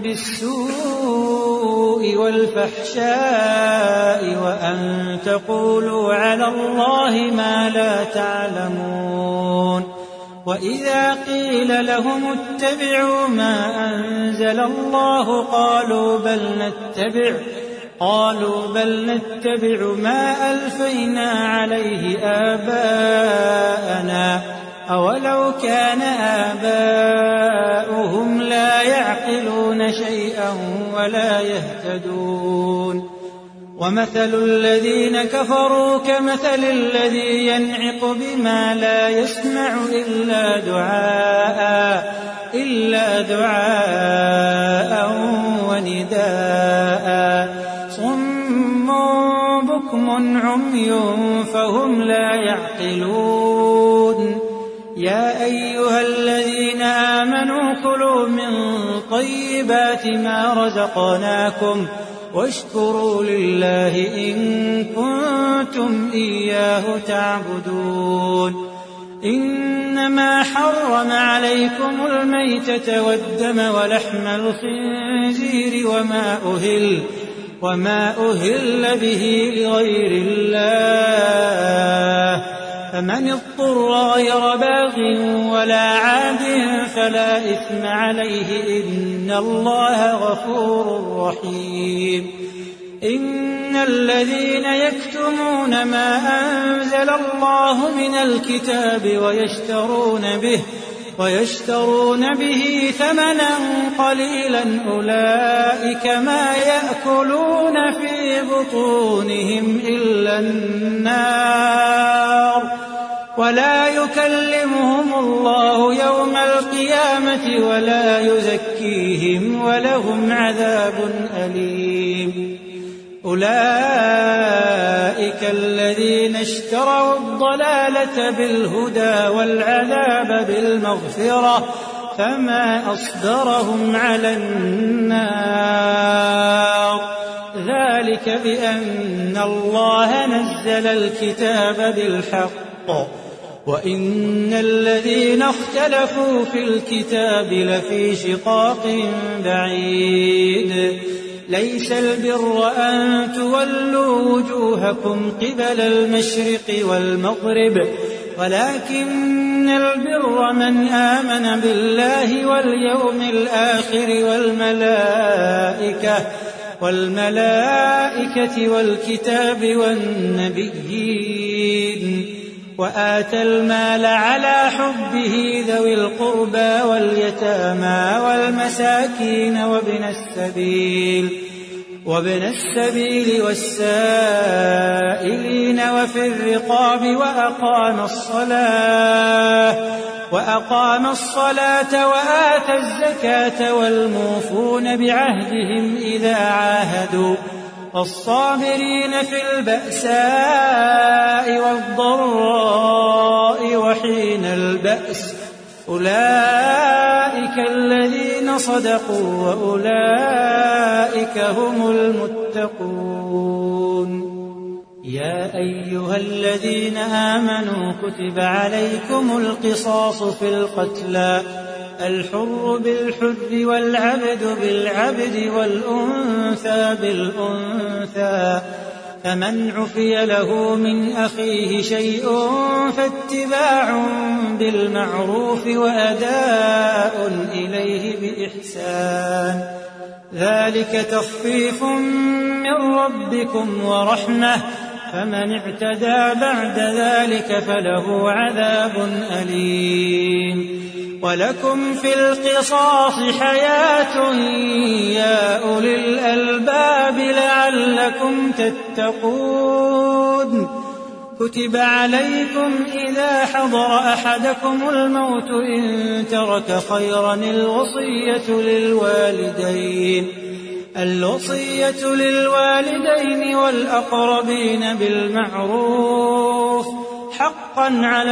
[SPEAKER 2] بالسوء والفحشاء وأن تقولوا على الله ما لا تعلمون وإذا قيل لهم اتبعوا ما أنزل الله قالوا بل نتبع ما ألفينا عليه آباءنا أولو كان آباؤهم لا يعقلون شيئا ولا يهتدون ومثل الذين كفروا كمثل الذي ينعق بما لا يسمع إلا دعاء ونداء صم بكم عمي فهم لا يعقلون يا أيها الذين آمنوا كلوا من طيبات ما رزقناكم واشكروا لله إن كنتم إياه تعبدون إنما حرم عليكم الميتة والدم ولحم الخنزير وما أهل به لغير الله فمن اضطر غير باغ ولا عاد فلا إثم عليه إن الله غفور رحيم إن الذين يكتمون ما أنزل الله من الكتاب ويشترون به ثمنا قليلا أولئك ما يأكلون في بطونهم إلا النار ولا يكلمهم الله يوم القيامة ولا يزكيهم ولهم عذاب أليم أولئك الذين اشتروا الضلالة بالهدى والعذاب بالمغفرة فما أصبرهم على النار ذلك بأن الله نزل الكتاب بالحق وإن الذين اختلفوا في الكتاب لفي شقاق بعيد ليس البر أن تولوا وجوهكم قبل المشرق والمغرب ولكن البر من آمن بالله واليوم الآخر والملائكة والكتاب والنبيين وآتى المال على حبه ذوي القربى واليتامى والمساكين وابن السبيل والسائلين وفي الرقاب وأقام الصلاة وآتى الزكاة والموفون بعهدهم إذا عاهدوا والصابرين في البأساء والضراء وحين البأس أولئك الذين صدقوا وأولئك هم المتقون. يا أيها الذين آمنوا كتب عليكم القصاص في القتلى الحر بالحر والعبد بالعبد والأنثى بالأنثى فمن عفي له من أخيه شيء فاتباع بالمعروف وأداء إليه بإحسان ذلك تخفيف من ربكم ورحمة فمن اعتدى بعد ذلك فله عذاب أليم. ولكم في القصاص حياة يا أولي الألباب لعلكم تتقون. كتب عليكم إذا حضر أحدكم الموت إن ترك خيرا الوصية للوالدين والأقربين بالمعروف حقا على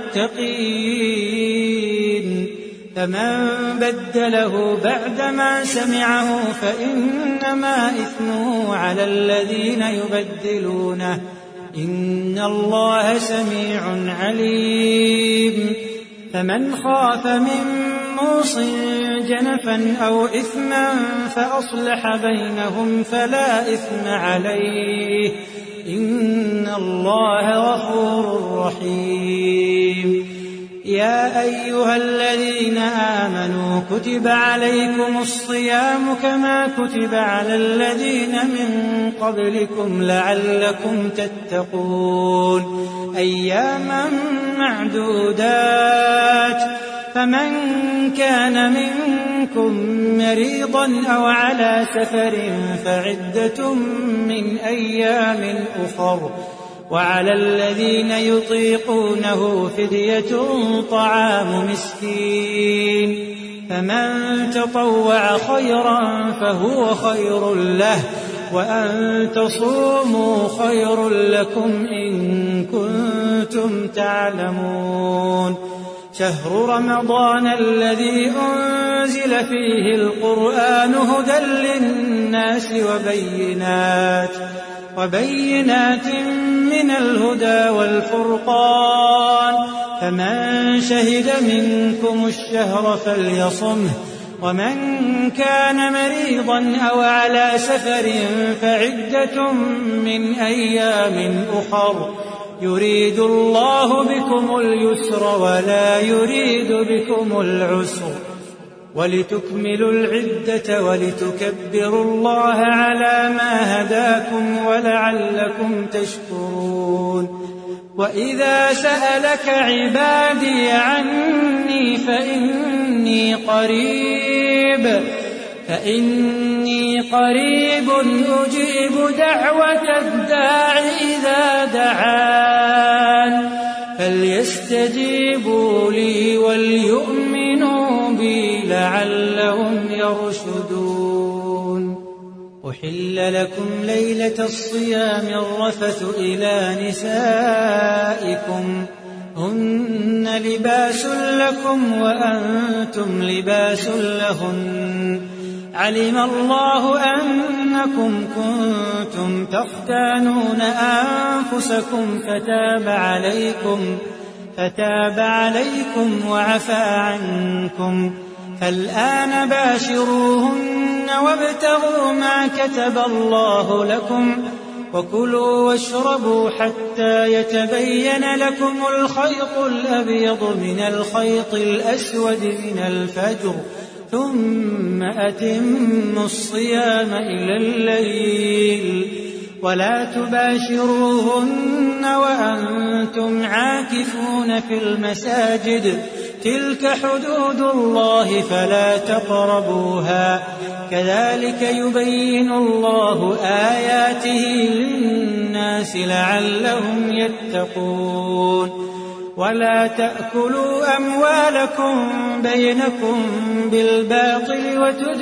[SPEAKER 2] المتقين. فمن بدله بعدما سمعه فإنما إثمه على الذين يبدلونه إن الله سميع عليم. فمن خاف من موص جنفا أو إثما فأصلح بينهم فلا إثم عليه إن الله غفور رحيم. يا أيها الذين آمنوا كتب عليكم الصيام كما كتب على الذين من قبلكم لعلكم تتقون أياما معدودات فمن كان منكم مريضا أو على سفر فعدة من أيام أخر وعلى الذين يطيقونه فدية طعام مسكين فمن تطوع خيرا فهو خير له وأن تصوموا خير لكم إن كنتم تعلمون. شهر رمضان الذي أنزل فيه القرآن هدى للناس وبينات من الهدى والفرقان فمن شهد منكم الشهر فليصمه ومن كان مريضا أو على سفر فعدة من أيام أخر يريد الله بكم اليسر ولا يريد بكم العسر ولتكملوا العدة ولتكبروا الله على ما هداكم ولعلكم تشكرون. وإذا سألك عبادي عني فإني قريب أجيب دعوة الداع إذا دعان فليستجيبوا لي وليؤمنوا بي لعلهم يرشدون. أحل لكم ليلة الصيام الرفث إلى نسائكم هن لباس لكم وأنتم لباس لهن علم الله أنكم كنتم تختانون أنفسكم فتاب عليكم وعفى عنكم فالآن باشروهن وابتغوا ما كتب الله لكم وكلوا واشربوا حتى يتبين لكم الخيط الأبيض من الخيط الأسود من الفجر ثم أتموا الصيام إلى الليل ولا تباشروهن وأنتم عاكفون في المساجد تلك حدود الله فلا تقربوها كذلك يبين الله آياته للناس لعلهم يتقون. ولا تأكلوا أموالكم بينكم بالباطل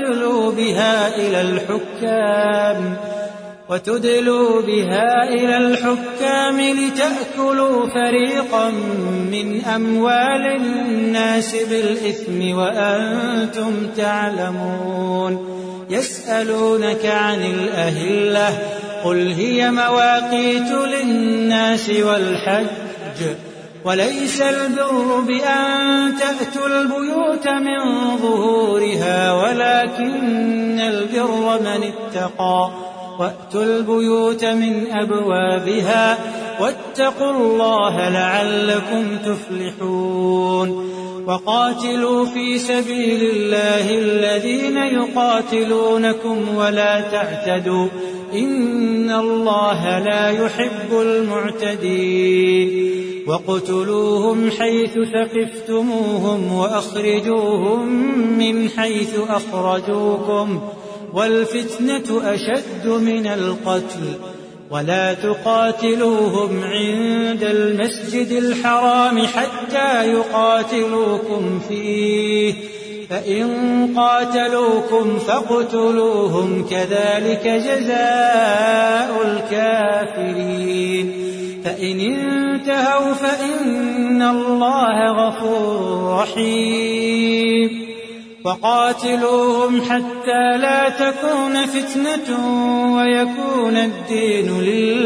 [SPEAKER 2] وتدلوا بها إلى الحكام لتأكلوا فريقا من أموال الناس بالإثم وأنتم تعلمون. يسألونك عن الأهلة قل هي مواقيت للناس والحج وليس البر بأن تأتوا البيوت من ظهورها ولكن البر من اتقى وأتوا البيوت من أبوابها واتقوا الله لعلكم تفلحون. وقاتلوا في سبيل الله الذين يقاتلونكم ولا تعتدوا إن الله لا يحب المعتدين. وقتلوهم حيث ثقفتموهم وأخرجوهم من حيث أخرجوكم والفتنة أشد من القتل ولا تقاتلوهم عند المسجد الحرام حتى يقاتلوكم فيه فإن قاتلوكم فاقتلوهم كذلك جزاء الكافرين. فإن انتهوا فإن الله غفور رحيم. وقاتلوهم حتى لا تكون فتنة ويكون الدين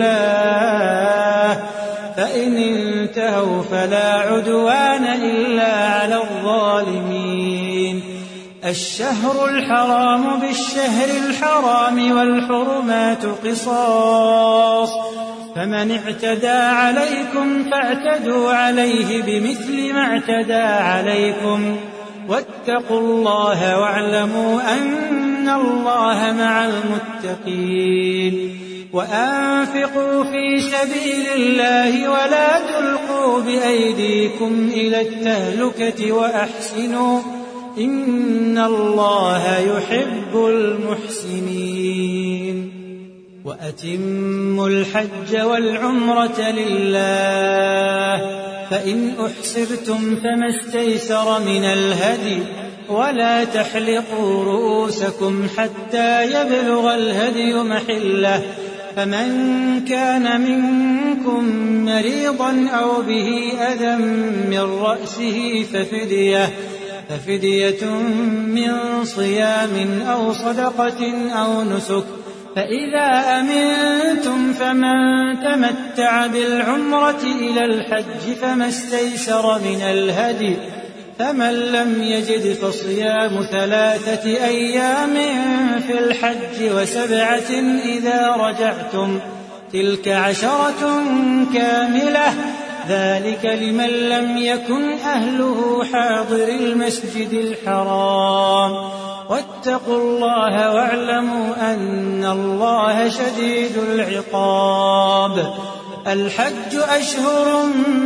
[SPEAKER 2] لله فإن انتهوا فلا عدوان إلا على الظالمين. الشهر الحرام بالشهر الحرام والحرمات قصاص فمن اعتدى عليكم فاعتدوا عليه بمثل ما اعتدى عليكم واتقوا الله واعلموا أن الله مع المتقين. وأنفقوا في سبيل الله ولا تلقوا بأيديكم إلى التهلكة وأحسنوا إن الله يحب المحسنين. وأتموا الحج والعمرة لله فإن أحسرتم فما استيسر من الهدي ولا تحلقوا رؤوسكم حتى يبلغ الهدي محله فمن كان منكم مريضا أو به أذى من رأسه ففدية من صيام أو صدقة أو نسك فإذا أمنتم فمن تمتع بالعمرة إلى الحج فما استيسر من الهدي فمن لم يجد فصيام 3 أيام في الحج و7 إذا رجعتم تلك 10 كاملة ذلك لمن لم يكن أهله حاضر المسجد الحرام واتقوا الله واعلموا أن الله شديد العقاب. الحج أشهر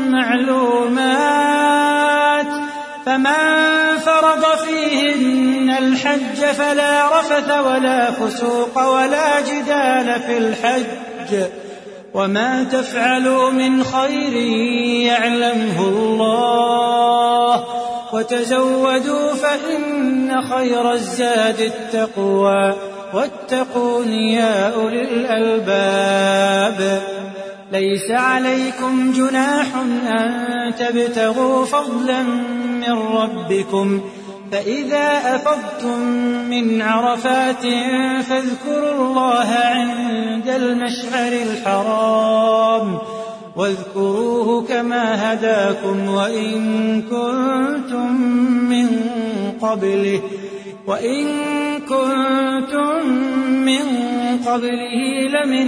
[SPEAKER 2] معلومات فمن فرض فيهن الحج فلا رفث ولا فسوق ولا جدال في الحج وما تفعلوا من خير يعلمه الله وتزودوا فإن خير الزاد التقوى واتقون يا أولي الألباب. ليس عليكم جناح أن تبتغوا فضلا من ربكم فإذا أفضتم من عرفات فاذكروا الله عند المشعر الحرام واذكروه كما هداكم وإن كنتم من قبله لمن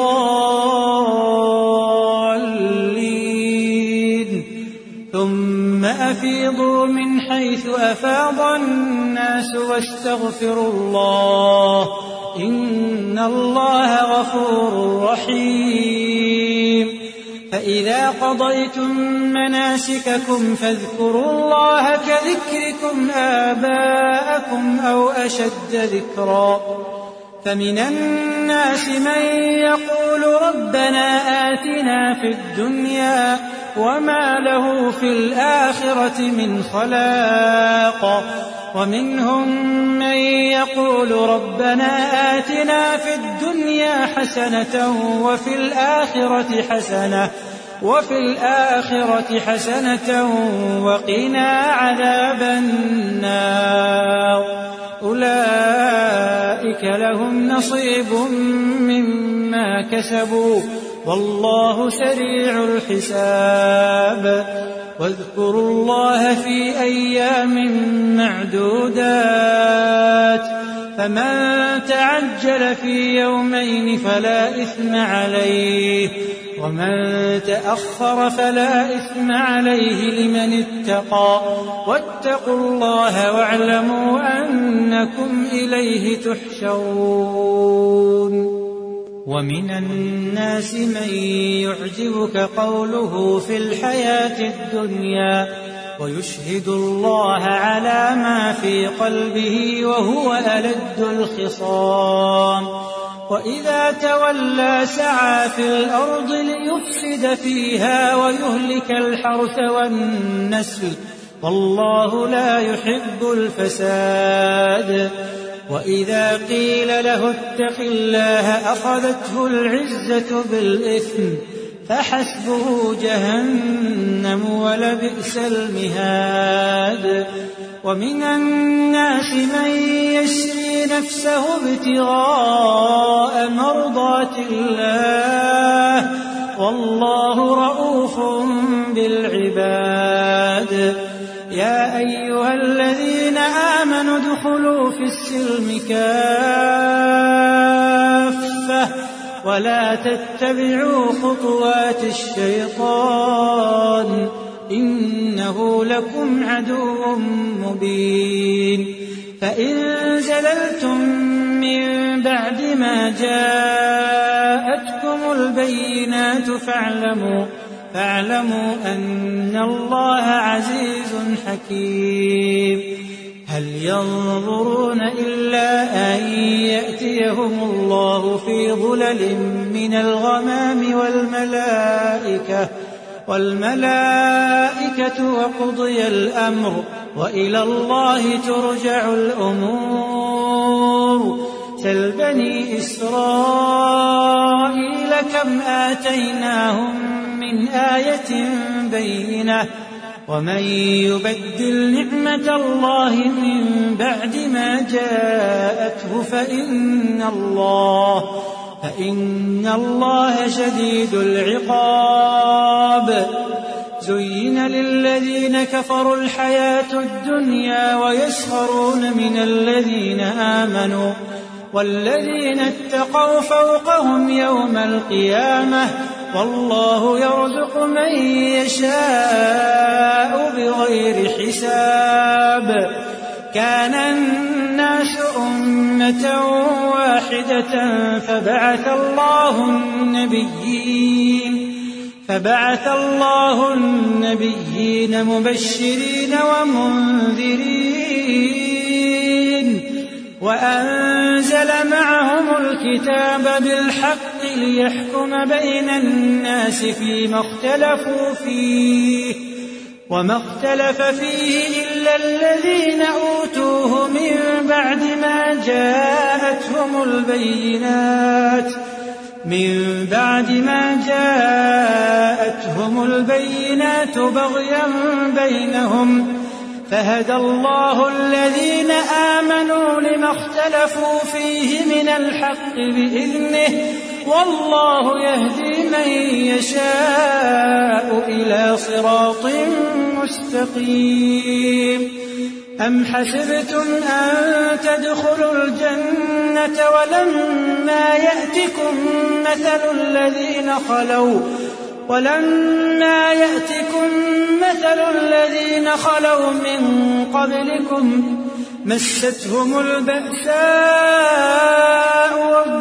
[SPEAKER 2] الضالين. ثم أفيضوا من حيث أفاض الناس واستغفروا الله إن الله غفور رحيم. فإذا قضيتم مناسككم فاذكروا الله كذكركم آباءكم أو أشد ذكرا فمن الناس من يقول ربنا آتنا في الدنيا وما له في الآخرة من خلاق. ومنهم من يقول ربنا آتنا في الدنيا حسنة وفي الآخرة حسنة وقنا عذاب النار. أولئك لهم نصيب مما كسبوا والله سريع الحساب. واذكروا الله في أيام معدودات، فمن تعجل في يومين فلا إثم عليه، ومن تأخر فلا إثم عليه لمن اتقى. واتقوا الله واعلموا أنكم إليه تحشرون. ومن الناس من يعجبك قوله في الحياة الدنيا ويشهد الله على ما في قلبه وهو ألد الخصام. وإذا تولى سعى في الأرض ليفسد فيها ويهلك الحرث والنسل والله لا يحب الفساد. وإذا قيل له اتق الله أخذته العزة بالإثم فحسبه جهنم ولبئس المهاد. ومن الناس من يشري نفسه ابتغاء مرضات الله والله رؤوف بالعباد. يا أيها الذين آمنوا ادخلوا في السلم كافة ولا تتبعوا خطوات الشيطان إنه لكم عدو مبين. فإن زللتم من بعد ما جاءتكم البينات فاعلموا أن الله عزيز حكيم. هل ينظرون إلا أن يأتيهم الله في ظلل من الغمام والملائكة وقضي الأمر وإلى الله ترجع الأمور. سل بني إسرائيل كم آتيناهم من آية بينة ومن يبدل نعمة الله من بعد ما جاءته فإن الله شديد العقاب. زين للذين كفروا الحياة الدنيا ويسخرون من الذين آمنوا والذين اتقوا فوقهم يوم القيامة والله يرزق من يشاء بغير حساب. كان الناس أمة واحدة فبعث الله النبيين مبشرين ومنذرين وأنزل معهم الكتاب بالحق ليحكم بين الناس فيما اختلفوا فيه وما اختلف فيه إلا الذين أوتوه من بعد ما جاءتهم البينات بغيا بينهم فهدى الله الذين آمنوا لما اختلفوا فيه من الحق بإذنه والله يهدي من يشاء إلى صراط مستقيم. أم حسبتم أن تدخلوا الجنة ولما يأتكم مثل الذين خلوا من قبلكم مستهم البأساء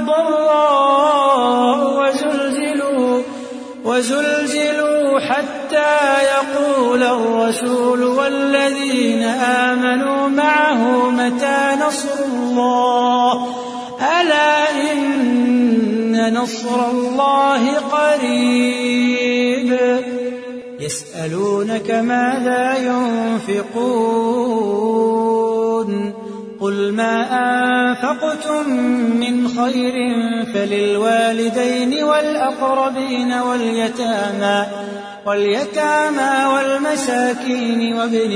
[SPEAKER 2] والضراء وزلزلوا حتى يقول الرسول والذين آمنوا معه متى نصر الله ألا إن نصر الله قريب. يسألونك ماذا ينفقون قل ما أنفقتم من خير فللوالدين والأقربين واليتامى والمساكين وابن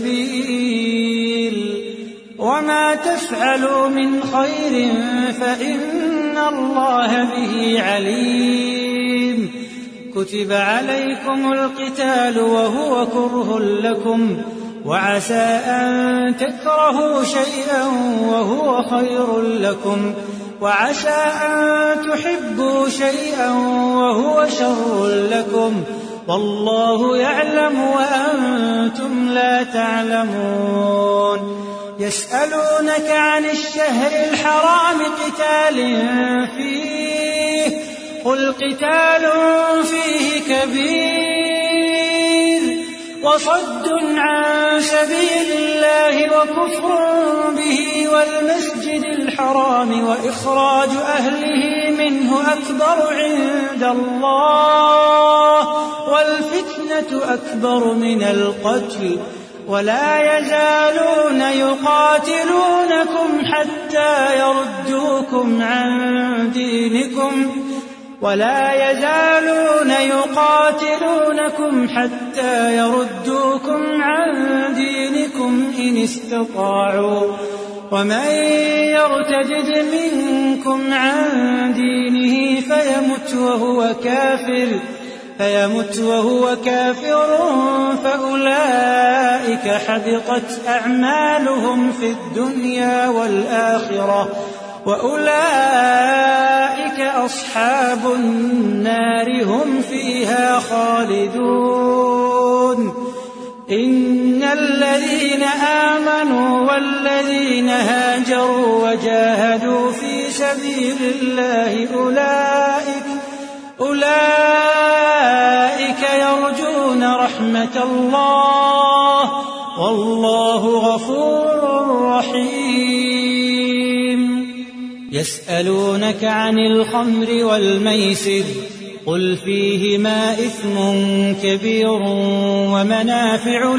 [SPEAKER 2] السبيل وما تفعلوا من خير فإن الله به عليم كتب عليكم القتال وهو كره لكم وعسى أن تكرهوا شيئا وهو خير لكم وعسى أن تحبوا شيئا وهو شر لكم والله يعلم وأنتم لا تعلمون يسألونك عن الشهر الحرام قتال فيه قل قتال فيه كبير وصد عن سبيل الله وكفر به والمسجد الحرام وإخراج أهله منه أكبر عند الله والفتنة أكبر من القتل ولا يزالون يقاتلونكم حتى يردوكم عن دينكم إن استطاعوا ومن يرتد منكم عن دينه فيمت وهو كافر فأولئك حبطت أعمالهم في الدنيا والآخرة وأولئك أصحاب النار هم فيها خالدون إن الذين آمنوا والذين هاجروا وجاهدوا في سبيل الله أولئك يرجون رحمة الله والله غفور رحيم يسألونك عن الخمر والميسر قل فيهما إثم كبير ومنافع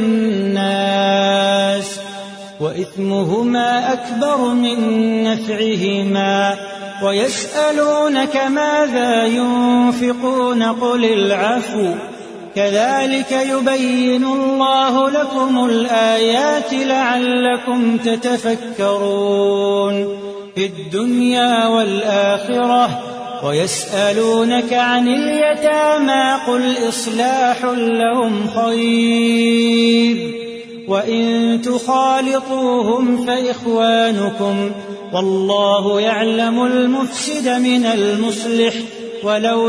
[SPEAKER 2] للناس وإثمهما أكبر من نفعهما ويسألونك ماذا ينفقون قل العفو كذلك يبين الله لكم الآيات لعلكم تتفكرون في الدنيا والآخرة ويسألونك عن اليتامى قل إصلاح لهم خير وإن تخالطوهم فإخوانكم والله يعلم المفسد من المصلح ولو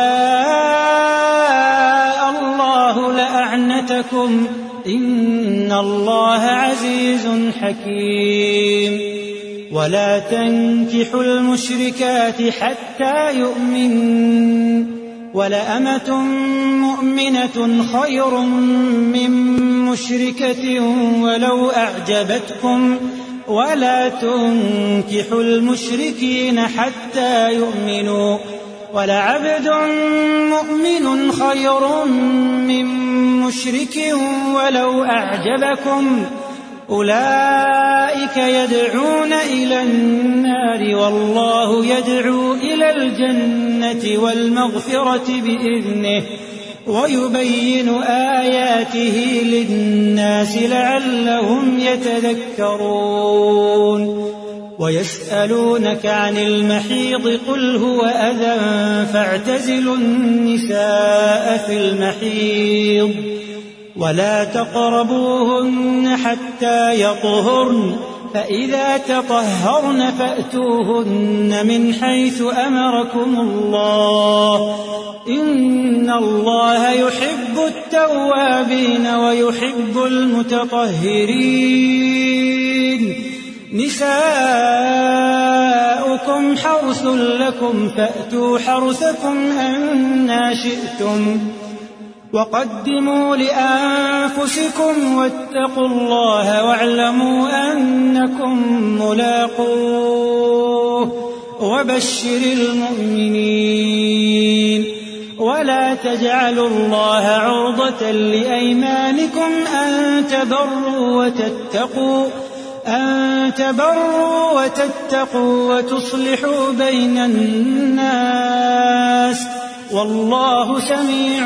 [SPEAKER 2] شاء الله لأعنتكم إن الله عزيز حكيم ولا تنكحوا المشركات حتى يؤمنوا ولأمة مؤمنة خير من مشركة ولو أعجبتكم ولا تنكحوا المشركين حتى يؤمنوا ولعبد مؤمن خير من مشرك ولو أعجبكم أولئك يدعون إلى النار والله يدعو إلى الجنة والمغفرة بإذنه ويبين آياته للناس لعلهم يتذكرون ويسألونك عن المحيض قل هو أذى فاعتزلوا النساء في المحيض ولا تقربوهن حتى يطهرن فإذا تطهرن فأتوهن من حيث أمركم الله إن الله يحب التوابين ويحب المتطهرين نساؤكم حرث لكم فأتوا حرثكم أنى شئتم وقدموا لأنفسكم واتقوا الله واعلموا أنكم ملاقوه وبشر المؤمنين ولا تجعلوا الله عرضة لأيمانكم أن تبروا وتتقوا وتصلحوا بين الناس والله سميع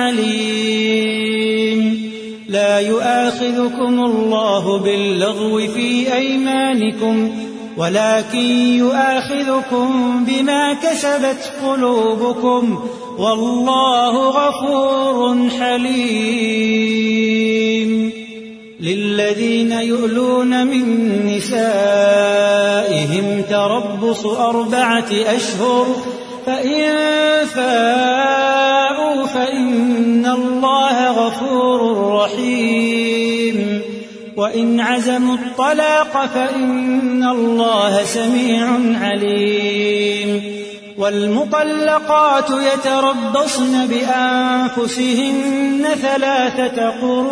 [SPEAKER 2] عليم. لا يؤاخذكم الله باللغو في أيمانكم ولكن يؤاخذكم بما كسبت قلوبكم والله غفور حليم. للذين يؤلون من نسائهم تربص 4 أشهر فإن فاءوا فإن الله غفور رحيم. وإن عزموا الطلاق فإن الله سميع عليم. والمطلقات يتربصن بأنفسهن 3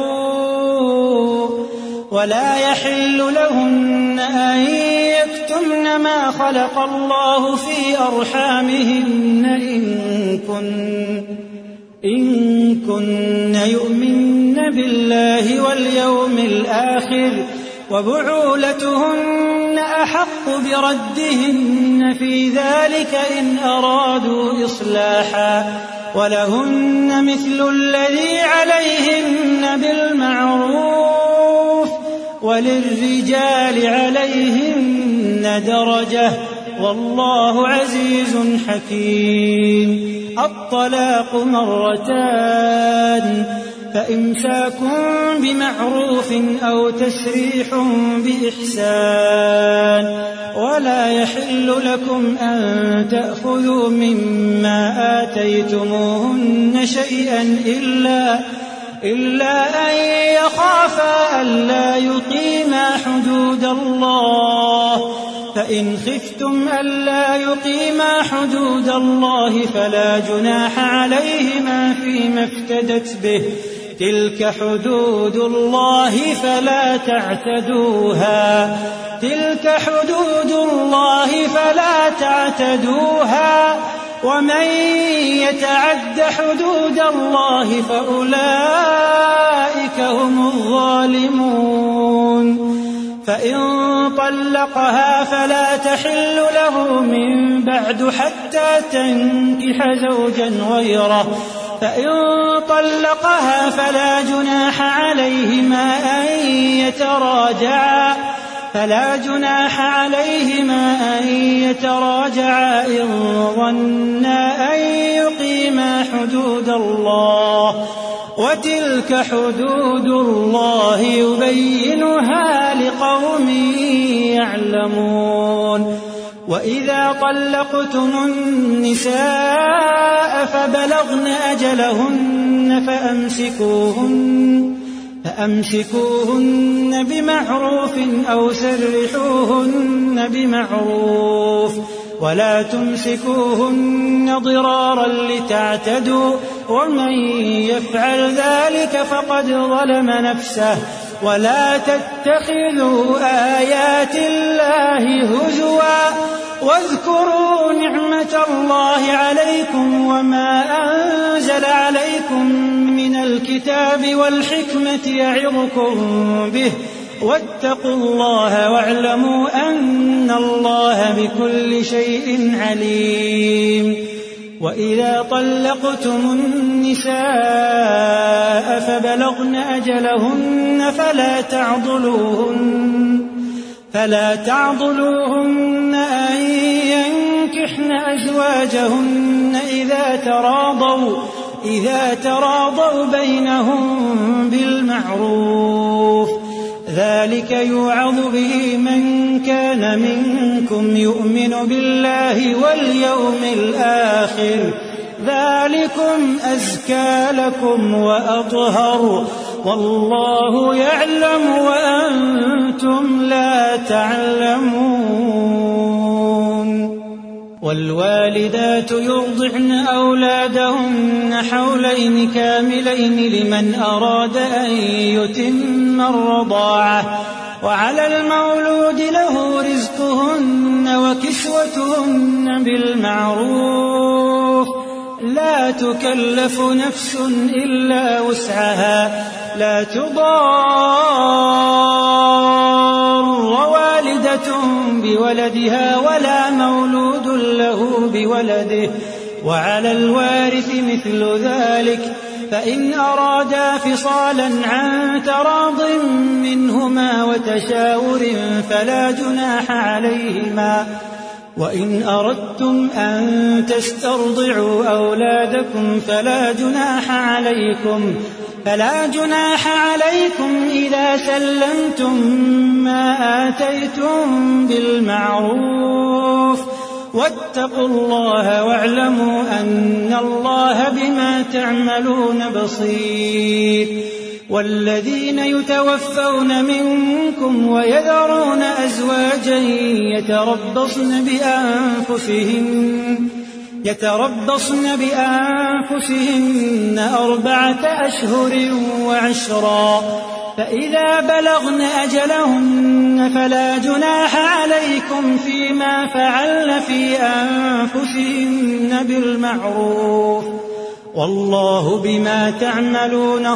[SPEAKER 2] قروء ولا يحل لهن أن يكتمن ما خلق الله في أرحامهن إن كن يؤمن بالله واليوم الآخر وبعولتهن أحق بردهن في ذلك إن أرادوا إصلاحا ولهن مثل الذي عليهن بالمعروف وللرجال عليهن درجة والله عزيز حكيم. الطلاق 2 فإمساك بمعروف أو تسريح بإحسان ولا يحل لكم أن تأخذوا مما آتيتموهن شيئا إلا أن يخافا ألا يقيما حدود الله فإن خفتم ألا يقيما حدود الله فلا جناح عليهما فيما افتدت به تلك حدود الله فلا تعتدوها ومن يتعد حدود الله فأولئك هم الظالمون. فإن طلقها فلا تحل له من بعد حتى تنكح زوجا غيره فإن طلقها فلا جناح عليهما أن يتراجعا إن ظنا أن يقيما حدود الله وتلك حدود الله يبينها لقوم يعلمون. وإذا طلقتم النساء فبلغن أجلهن فأمسكوهن بمعروف أو سرحوهن بمعروف ولا تمسكوهن ضرارا لتعتدوا ومن يفعل ذلك فقد ظلم نفسه. ولا تتخذوا آيات الله هزوا واذكروا نعمة الله عليكم وما أنزل عليكم من الكتاب والحكمة يعظكم به واتقوا الله واعلموا أن الله بكل شيء عليم. وإذا طلقتم النساء فبلغن أجلهن فلا تعضلوهن أن ينكحن أزواجهن إذا تراضوا بينهم بالمعروف ذلك يوعظ به من كان منكم يؤمن بالله واليوم الآخر ذلكم أزكى لكم وأطهر والله يعلم وأنتم لا تعلمون. والوالدات يرضعن أولادهن حولين كاملين لمن أراد أن يتم الرضاعة وعلى المولود له رزقهن وكسوتهن بالمعروف لا تكلف نفس إلا وسعها لا تضار والدة بولدها ولا مولود له بولده وعلى الوارث مثل ذلك فإن أرادا فصالا عن تراض منهما وتشاور فلا جناح عليهما وإن أردتم أن تسترضعوا أولادكم فلا جناح عليكم إذا سلمتم ما آتيتم بالمعروف واتقوا الله واعلموا أن الله بما تعملون بصير والذين يتوفون منكم ويذرون أزواجا يتربصن بأنفسهن 4 أشهر وعشرا فإذا بلغن أجلهن فلا جناح عليكم فيما فعلن في أنفسهن بالمعروف والله بما تعملون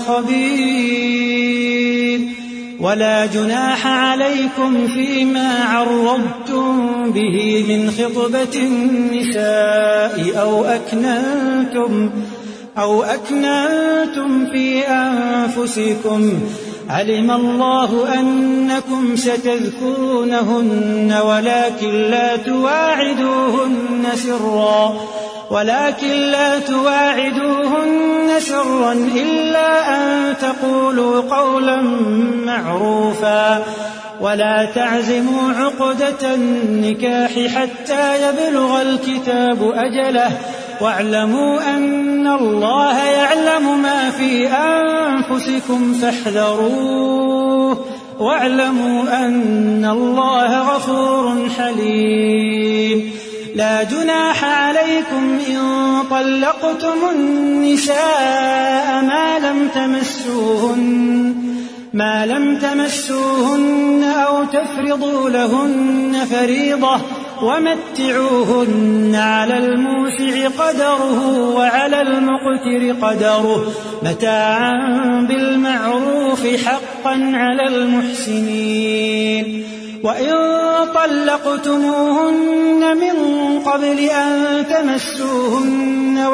[SPEAKER 2] خبير ولا جناح عليكم فيما عرضتم به من خطبة النساء أو أكننتم في أنفسكم علم الله أنكم ستذكرونهن ولكن لا تواعدوهن سرا إلا أن تقولوا قولا معروفا ولا تعزموا عقدة النكاح حتى يبلغ الكتاب أجله واعلموا أن الله يعلم ما في أنفسكم فاحذروه واعلموا أن الله غفور حليم لا جناح عليكم إن طلقتم النساء ما لم تمسوهن أو تفرضوا لهن فريضة ومتعوهن على الموسع قدره وعلى المقتر قدره متاعا بالمعروف حقا على المحسنين وإن طلقتموهن من قبل أن تمسوهن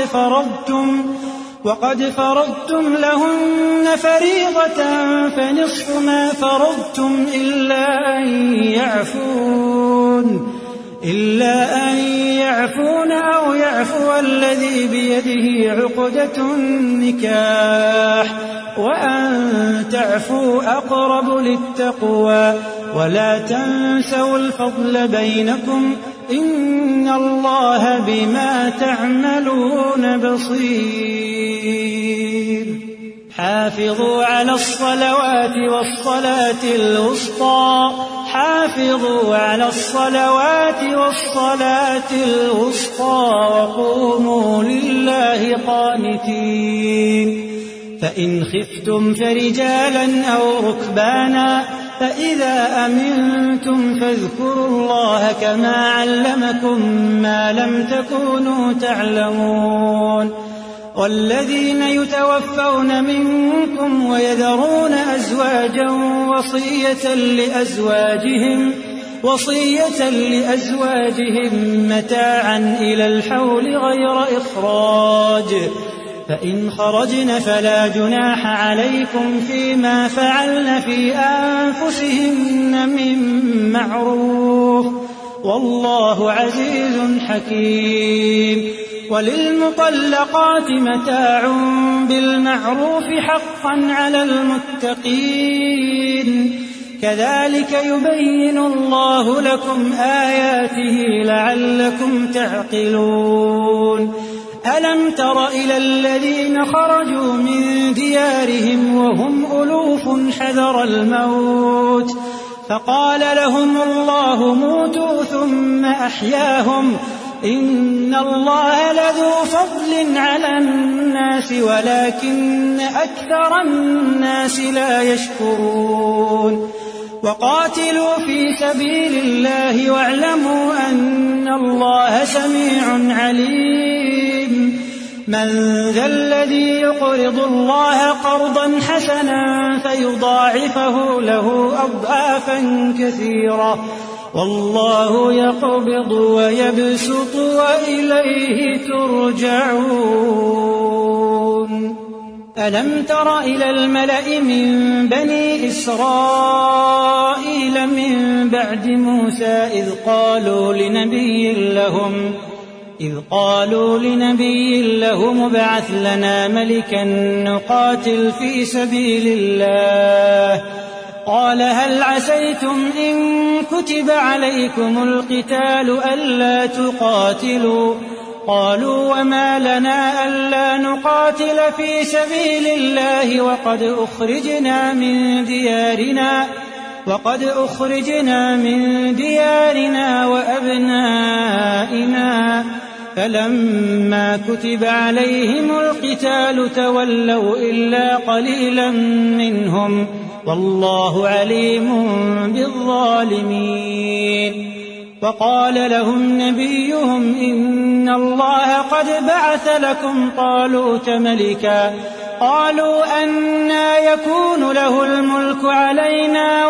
[SPEAKER 2] وقد فرضتم لهن فريضة فنصف ما فرضتم إلا أن يعفون أو يعفو الذي بيده عقدة النكاح وأن تعفوا أقرب للتقوى ولا تنسوا الفضل بينكم إن الله بما تعملون بصير حافظوا على الصلوات والصلاة الوسطى وقوموا لله قانتين فإن خفتم فرجالا أو ركبانا فإذا أمنتم فاذكروا الله كما علمكم ما لم تكونوا تعلمون والذين يتوفون منكم ويذرون أزواجا وصية لأزواجهم متاعا إلى الحول غير إخراج فإن خرجن فلا جناح عليكم فيما فعلن في أنفسهن من معروف والله عزيز حكيم وللمطلقات متاع بالمعروف حقا على المتقين كذلك يبين الله لكم آياته لعلكم تعقلون ألم تر إلى الذين خرجوا من ديارهم وهم ألوف حذر الموت فقال لهم الله موتوا ثم أحياهم إن الله لذو فضل على الناس ولكن أكثر الناس لا يشكرون وقاتلوا في سبيل الله واعلموا أن الله سميع عليم من ذا الذي يقرض الله قرضا حسنا فيضاعفه له أضعافا كثيرة والله يقبض ويبسط وإليه ترجعون. ألم تر إلى الملأ من بني إسرائيل من بعد موسى إذ قالوا لنبي لهم ابعث لنا ملكا نقاتل في سبيل الله قال هل عسيتم إن كتب عليكم القتال ألا تقاتلوا قالوا وما لنا ألا نقاتل في سبيل الله وقد أخرجنا من ديارنا وأبنائنا فلما كتب عليهم القتال تولوا إلا قليلا منهم والله عليم بالظالمين. وقال لهم نبيهم إن الله قد بعث لكم طالوت ملكا قالوا أنى يكون له الملك علينا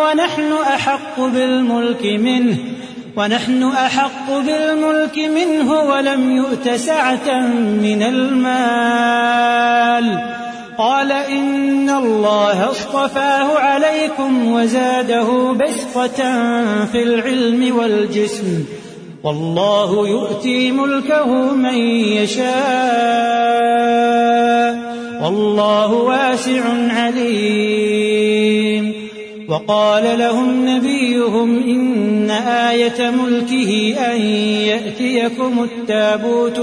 [SPEAKER 2] ونحن أحق بالملك منه ولم يؤت سعة من المال قال إن الله اصطفاه عليكم وزاده بسطة في العلم والجسم والله يؤتي ملكه من يشاء والله واسع عليم. وقال لهم نبيهم إن آية ملكه أن يأتيكم التابوت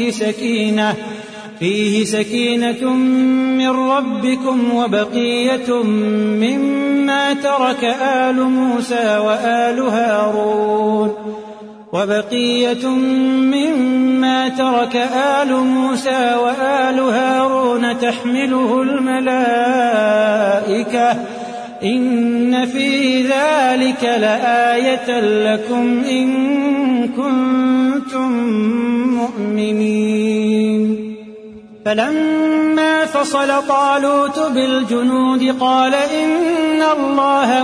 [SPEAKER 2] فيه سكينة من ربكم وبقية مما ترك آل موسى وآل هارون تحمله الملائكة إن في ذلك لآية لكم إن كنتم مؤمنين. فلما فصل طالوت بالجنود قال إن الله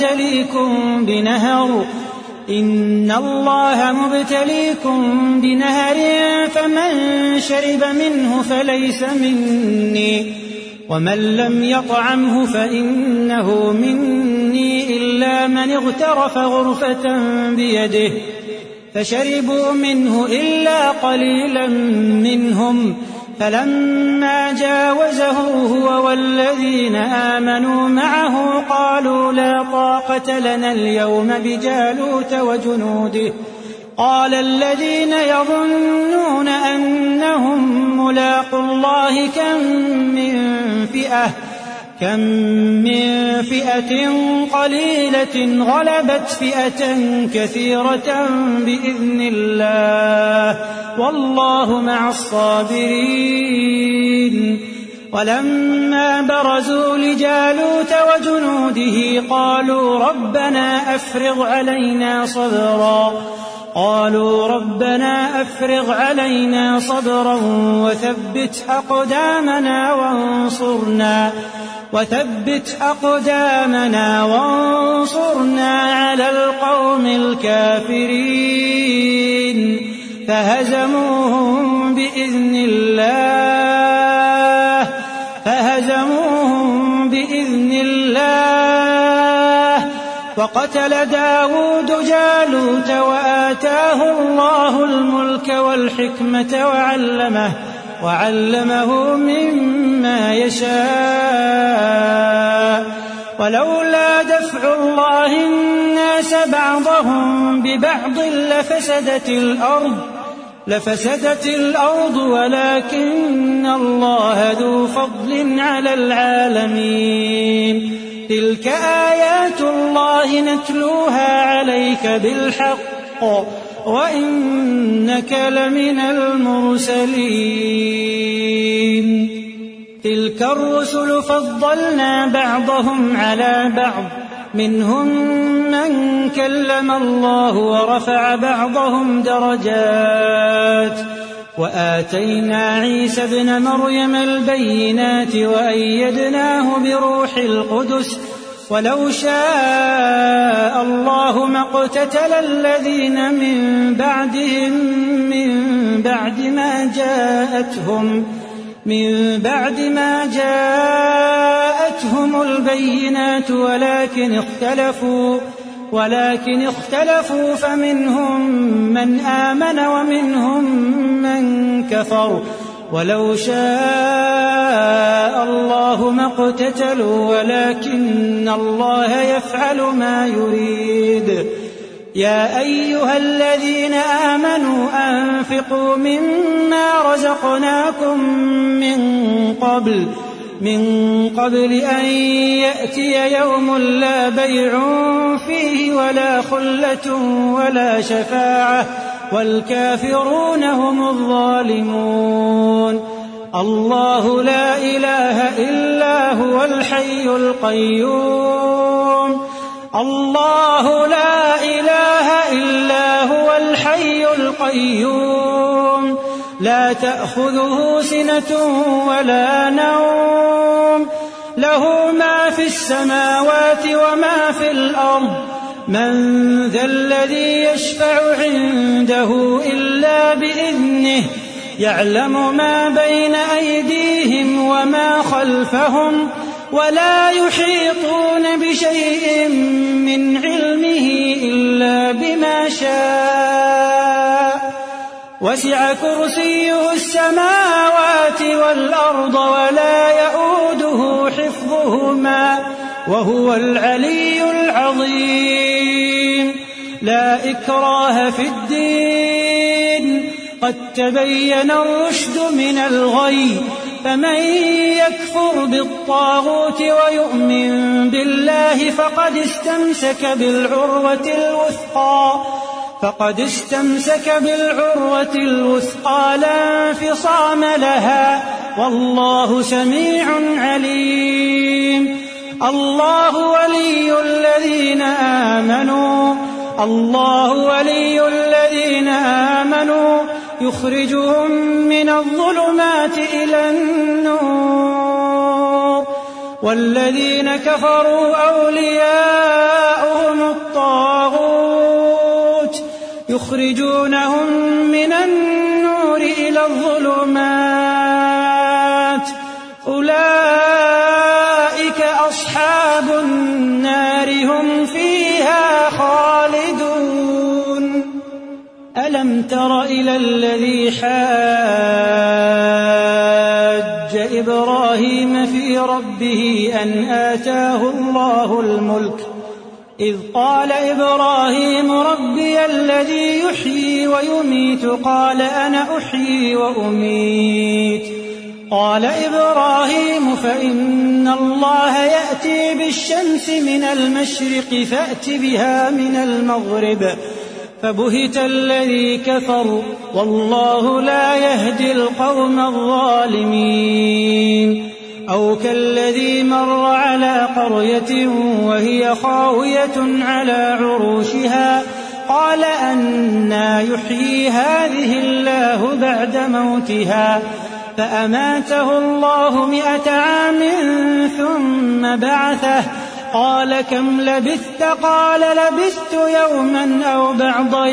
[SPEAKER 2] مبتليكم بنهر فمن شرب منه فليس مني ومن لم يطعمه فإنه مني إلا من اغترف غرفة بيده فشربوا منه إلا قليلا منهم فلما جاوزه هو والذين آمنوا معه قالوا لا طاقة لنا اليوم بجالوت وجنوده قال الذين يظنون أنهم ملاقو الله كم من فئة قليلة غلبت فئة كثيرة بإذن الله والله مع الصابرين. ولما برزوا لجالوت وجنوده قالوا ربنا أفرغ علينا صبرا وثبت أقدامنا وانصرنا على القوم الكافرين فهزموهم بإذن الله وقتل داود جالوت وآتاه الله الملك والحكمة وعلمه مما يشاء ولولا دفع الله الناس بعضهم ببعض لفسدت الأرض ولكن الله ذو فضل على العالمين. تلك آيات الله نتلوها عليك بالحق وإنك لمن المرسلين. تلك الرسل فضلنا بعضهم على بعض منهم من كلم الله ورفع بعضهم درجات وآتينا عيسى ابن مريم البينات وأيدناه بروح القدس ولو شاء الله ما اقتتل الذين من بعدهم من بعد ما جاءتهم البينات ولكن اختلفوا فمنهم من آمن ومنهم من كفر ولو شاء الله ما اقتتلوا ولكن الله يفعل ما يريد. يا أيها الذين آمنوا أنفقوا مما رزقناكم من قبل أن يأتي يوم لا بيع فيه ولا خلة ولا شفاعة والكافرون هم الظالمون. الله لا إله إلا هو الحي القيوم. الله لا إله إلا هو الحي القيوم لا تأخذه سنة ولا نوم له ما في السماوات وما في الأرض من ذا الذي يشفع عنده إلا بإذنه يعلم ما بين أيديهم وما خلفهم ولا يحيطون بشيء من علمه إلا بما شاء وسع كرسيه السماوات والأرض ولا يؤوده حفظهما وهو العلي العظيم. لا إكراه في الدين قد تبين الرشد من الغي فمن يكفر بالطاغوت ويؤمن بالله فقد استمسك بالعروة الوثقى لا انفصام لها والله سميع عليم. الله ولي الذين آمنوا يخرجهم من الظلمات إلى النور والذين كفروا أولياؤهم الطاغوت يخرجونهم من النور إلى الظلمات أولئك أصحاب النار هم فيها خالدون. ألم تر إلى الذي حاج إبراهيم في ربه أن آتاه الله الملك إذ قال إبراهيم ربي الذي يحيي ويميت قال أنا أحيي وأميت قال إبراهيم فإن الله يأتي بالشمس من المشرق فأت بها من المغرب فبهت الذي كفر والله لا يهدي القوم الظالمين. أو كالذي مر على قرية وهي خاوية على عروشها قال أنى يحيي هذه الله بعد موتها فأماته الله 100 عام ثم بعثه قال كم لبثت قال لبثت يوما أو بعض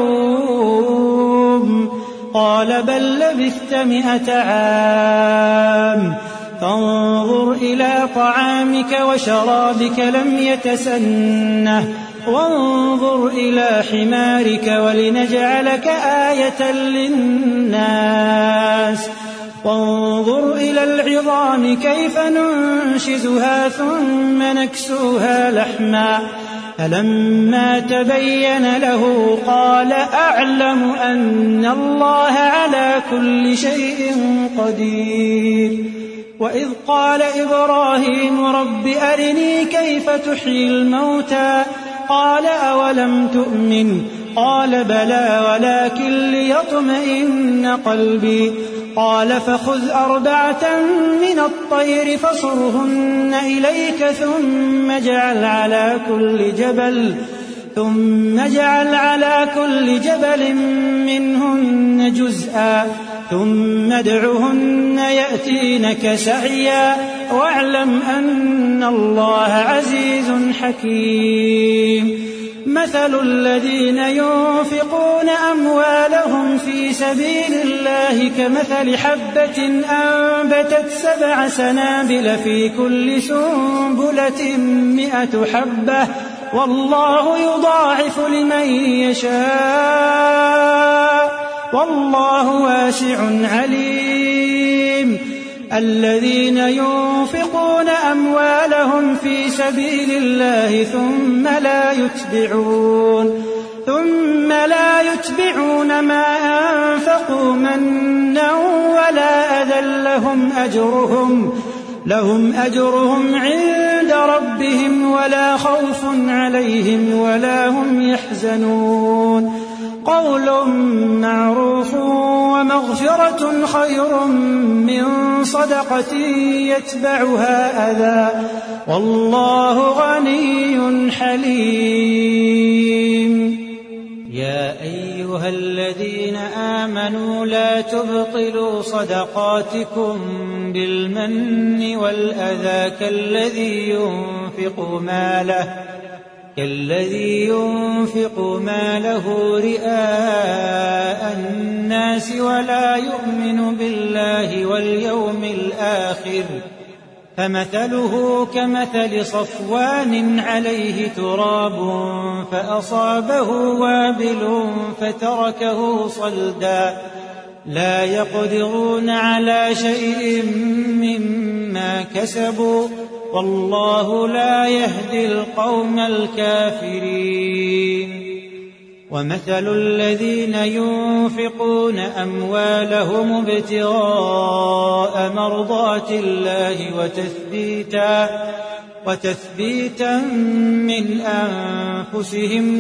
[SPEAKER 2] يوم قال بل لبثت 100 عام فانظر إلى طعامك وشرابك لم يتسنه وانظر إلى حمارك ولنجعلك آية للناس وانظر إلى العظام كيف ننشزها ثم نكسوها لحما فلما تبين له قال أعلم أن الله على كل شيء قدير. وإذ قال إبراهيم رب أرني كيف تحيي الموتى قال أولم تؤمن قال بلى ولكن ليطمئن قلبي قال فخذ 4 من الطير فصرهن إليك ثم اجعل على كل جبل منهن جزءا ثم ادعهن يأتينك سعيا واعلم أن الله عزيز حكيم. مثل الذين ينفقون أموالهم في سبيل الله كمثل حبة أنبتت 7 سنابل في كل سنبلة 100 حبة والله يضاعف لمن يشاء والله واسع عليم. الذين ينفقون أموالهم في سبيل الله ثم لا يتبعون ما أنفقوا منا ولا أذى لهم أجرهم عند ربهم ولا خوف عليهم ولا هم يحزنون. قول معروف ومغفرة خير من صدقة يتبعها أذى والله غني حليم. يا أيها الذين آمنوا لا تبطلوا صدقاتكم بالمن والأذى كالذي ينفق ماله رئاء الناس ولا يؤمن بالله واليوم الآخر فمثله كمثل صفوان عليه تراب فأصابه وابل فتركه صلدا لا يقدرون على شيء مما كسبوا والله لا يهدي القوم الكافرين. ومثل الذين ينفقون أموالهم ابتغاء مرضات الله وتثبيتا من أنفسهم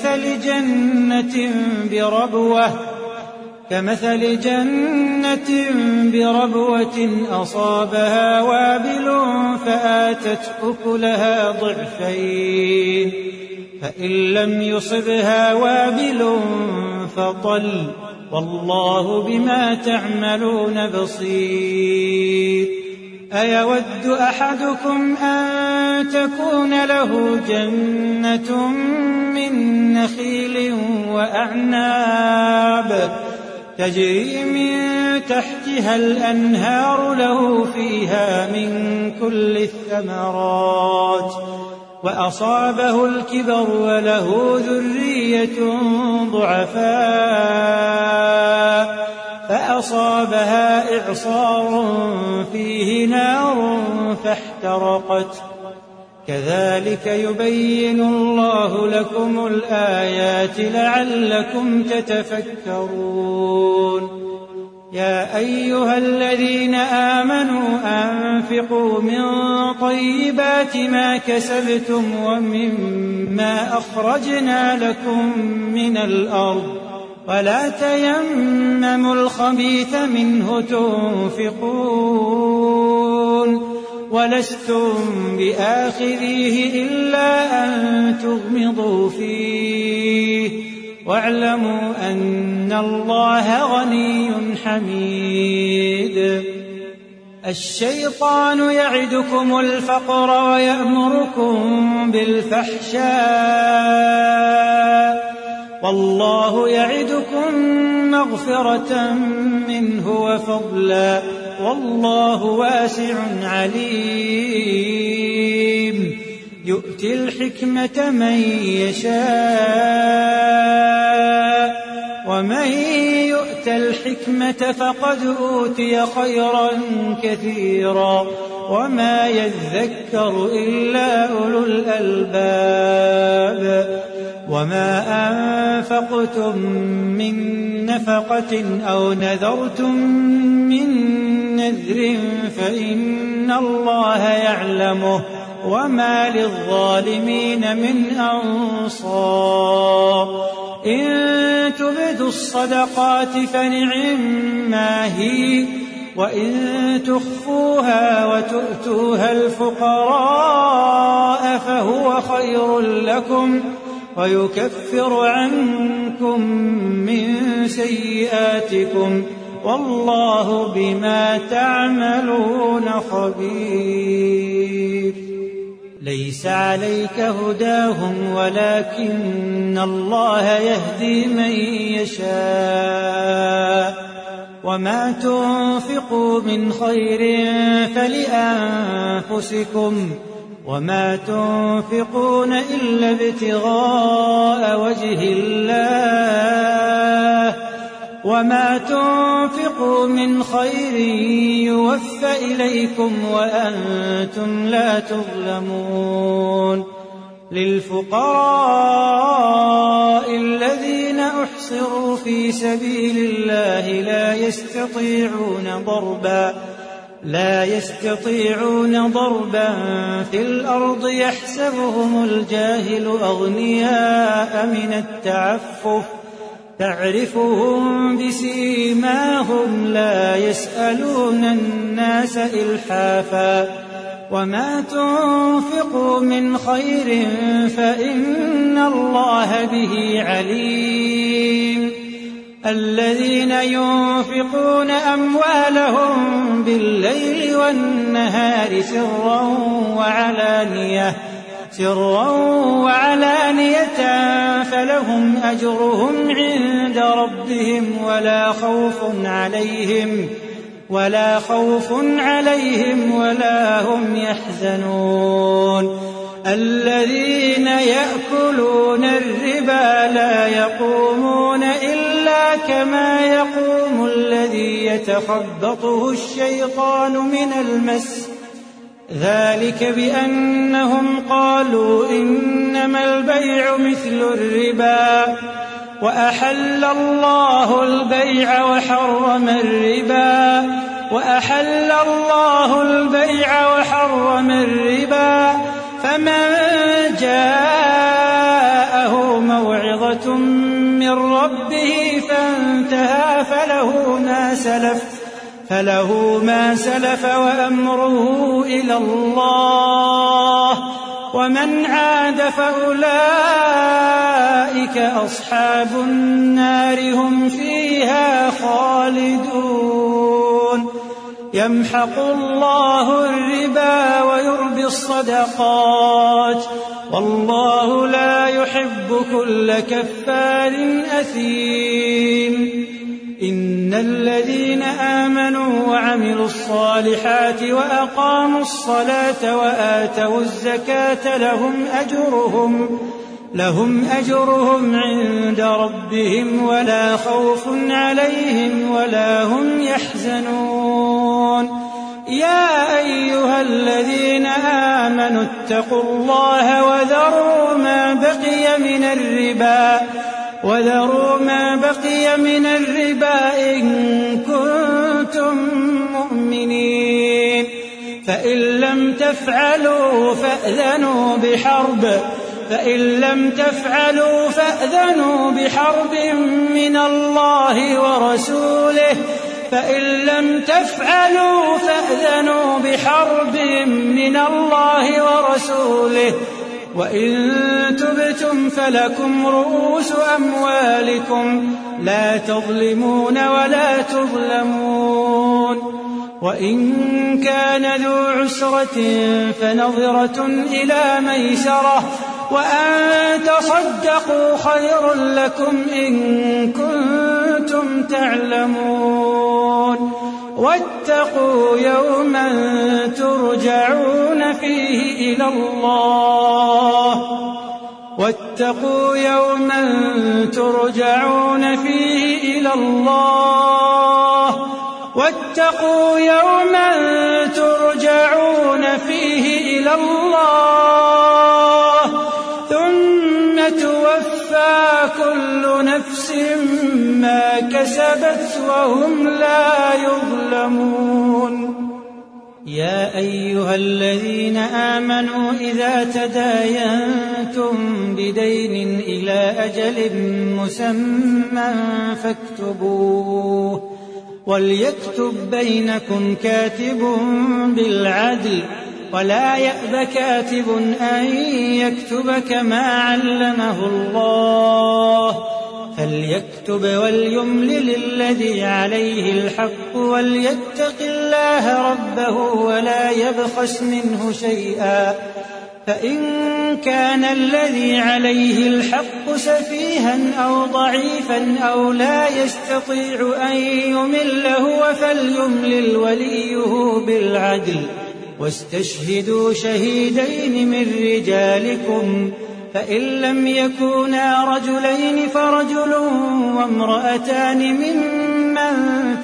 [SPEAKER 2] كمثل جنة بربوة أصابها وابل فآتت أكلها ضعفين فإن لم يصبها وابل فطل والله بما تعملون بصير. أيود أحدكم أن تكون له جنة من نخيل وأعناب تجري من تحتها الأنهار له فيها من كل الثمرات وأصابه الكبر وله ذرية ضعفاء فأصابها إعصار فيه نار فاحترقت كذلك يبين الله لكم الآيات لعلكم تتفكرون. يا أيها الذين آمنوا أنفقوا من طيبات ما كسبتم ومما أخرجنا لكم من الأرض ولا تيمموا الخبيث منه تنفقون ولستم بآخذيه إلا أن تغمضوا فيه واعلموا أن الله غني حميد. الشيطان يعدكم الفقر ويأمركم بالفحشاء والله يعدكم مغفرة منه وفضلا والله واسع عليم. يؤتي الحكمة من يشاء ومن يؤت الحكمة فقد أوتي خيرا كثيرا وما يذكر إلا أولو الألباب. وما أنفقتم من نفقة أو نذرتم من نذر فإن الله يعلمه وما للظالمين من أنصار. إن تبدوا الصدقات فنعما هي وإن تخفوها وتؤتوها الفقراء فهو خير لكم ويكفر عنكم من سيئاتكم والله بما تعملون خبير. ليس عليك هداهم ولكن الله يهدي من يشاء وما تنفقوا من خير فلأنفسكم وما تنفقون إلا ابتغاء وجه الله وما تنفقوا من خير يوفى إليكم وأنتم لا تظلمون. للفقراء الذين أحصروا في سبيل الله لا يستطيعون ضربا في الأرض يحسبهم الجاهل أغنياء من التعفف تعرفهم بسيماهم لا يسألون الناس إلحافا وما تنفقوا من خير فإن الله به عليم. الذين ينفقون أموالهم بالليل والنهار سرا وعلانية فلهم أجرهم عند ربهم ولا خوف عليهم ولا هم يحزنون. الذين يأكلون الربا لا يقومون إلا كما يقوم الذي يتخبطه الشيطان من المس ذلك بأنهم قالوا إنما البيع مثل الربا وأحل الله البيع وحرم الربا فمن جاءه موعظة من ربه فانتهى فله ما سلف وأمره إلى الله ومن عاد فأولئك أصحاب النار هم فيها خالدون. يمحق الله الربا ويربي الصدقات والله لا يحب كل كفار أثيم. إن الذين آمنوا وعملوا الصالحات وأقاموا الصلاة وآتوا الزكاة لهم أجرهم عند ربهم ولا خوف عليهم ولا هم يحزنون. يا أيها الذين آمنوا اتقوا الله وذروا ما بقي من الربا إن كنتم مؤمنين فإن لم تفعلوا فأذنوا بحرب من الله ورسوله وإن تبتم فلكم رؤوس أموالكم لا تظلمون ولا تظلمون. وإن كان ذو عسرة فنظرة إلى ميسرة وأن تصدقوا خير لكم إن كنتم تعلمون. واتقوا يوما ترجعون فيه إلى الله ثم توفى كل نفس ما كسبت وهم لا يظلمون. يا أيها الذين آمنوا إذا تداينتم بدين إلى أجل مسمى فاكتبوه وليكتب بينكم كاتب بالعدل ولا يأب كاتب أن يكتب كما علمه الله فليكتب وليملل الذي عليه الحق وليتق الله ربه ولا يبخس منه شيئا. فإن كان الذي عليه الحق سفيها أو ضعيفا أو لا يستطيع أن يمل هو فليملل وليه بالعدل واستشهدوا شهيدين من رجالكم، فإن لم يكونا رجلين فرجل وامرأتان ممن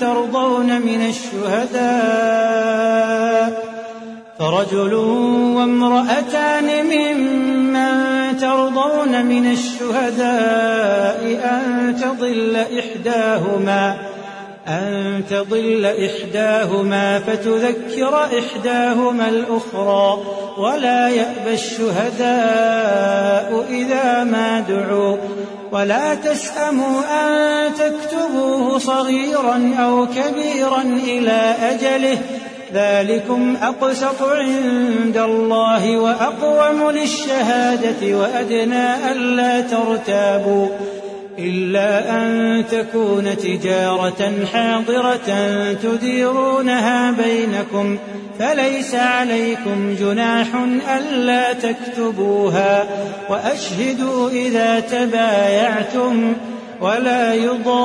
[SPEAKER 2] ترضون من الشهداء أن تضل إحداهما فتذكر إحداهما الأخرى، ولا يأبى الشهداء إذا ما دعوا، ولا تسأموا أن تكتبوه صغيرا أو كبيرا إلى أجله، ذلكم أقسط عند الله وأقوم للشهادة وأدنى ألا ترتابوا، إلا أن تكون تجارة حاضرة تديرونها بينكم فليس عليكم جناح ألا تكتبوها، وأشهدوا إذا تبايعتم، ولا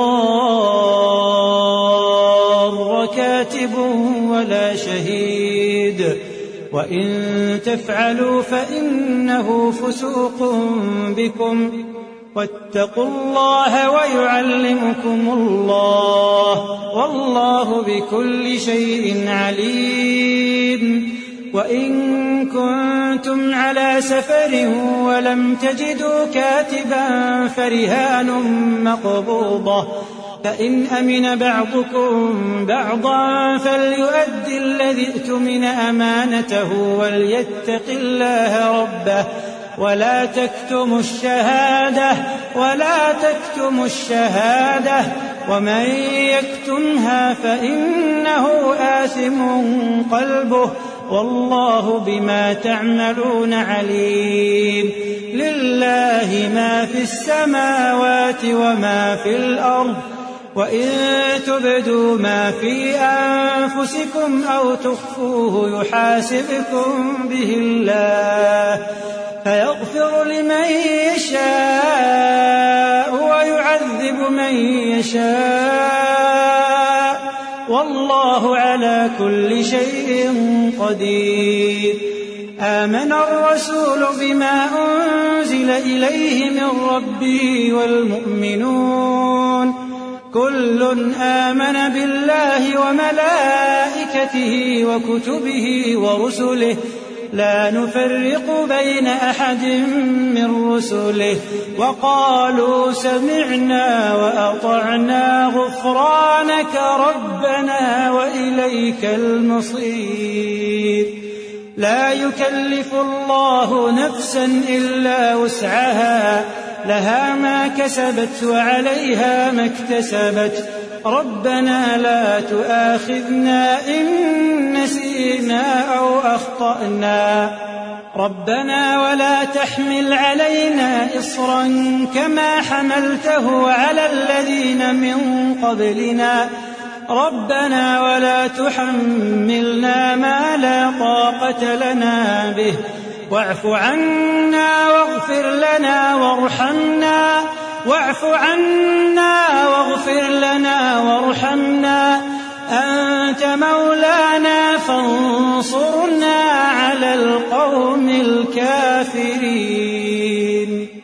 [SPEAKER 2] يضار كاتب ولا شهيد، وإن تفعلوا فإنه فسوق بكم، واتقوا الله ويعلمكم الله، والله بكل شيء عليم. وإن كنتم على سفر ولم تجدوا كاتبا فرهان مقبوضة، فإن أمن بعضكم بعضا فليؤدي الذي ائتمن أمانته وليتق الله ربه، ولا تكتموا الشهادة ومن يكتمها فإنه آثم قلبه، والله بما تعملون عليم. لله ما في السماوات وما في الأرض، وإن تبدوا ما في أنفسكم أو تخفوه يحاسبكم به الله، فيغفر لمن يشاء ويعذب من يشاء، والله على كل شيء قدير. آمن الرسول بما أنزل إليه من ربه والمؤمنون كل آمن بالله وملائكته وكتبه ورسله لا نفرق بين أحد من رسله، وقالوا سمعنا وأطعنا غفرانك ربنا وإليك المصير. لا يكلف الله نفسا إلا وسعها، لها ما كسبت وعليها ما اكتسبت، ربنا لا تؤاخذنا إن نسينا أو أخطأنا، ربنا ولا تحمل علينا إصرا كما حملته على الذين من قبلنا، ربنا ولا تحملنا ما لا طاقة لنا به، واعف عنا واغفر لنا وارحمنا أنت مولانا فانصرنا على القوم الكافرين.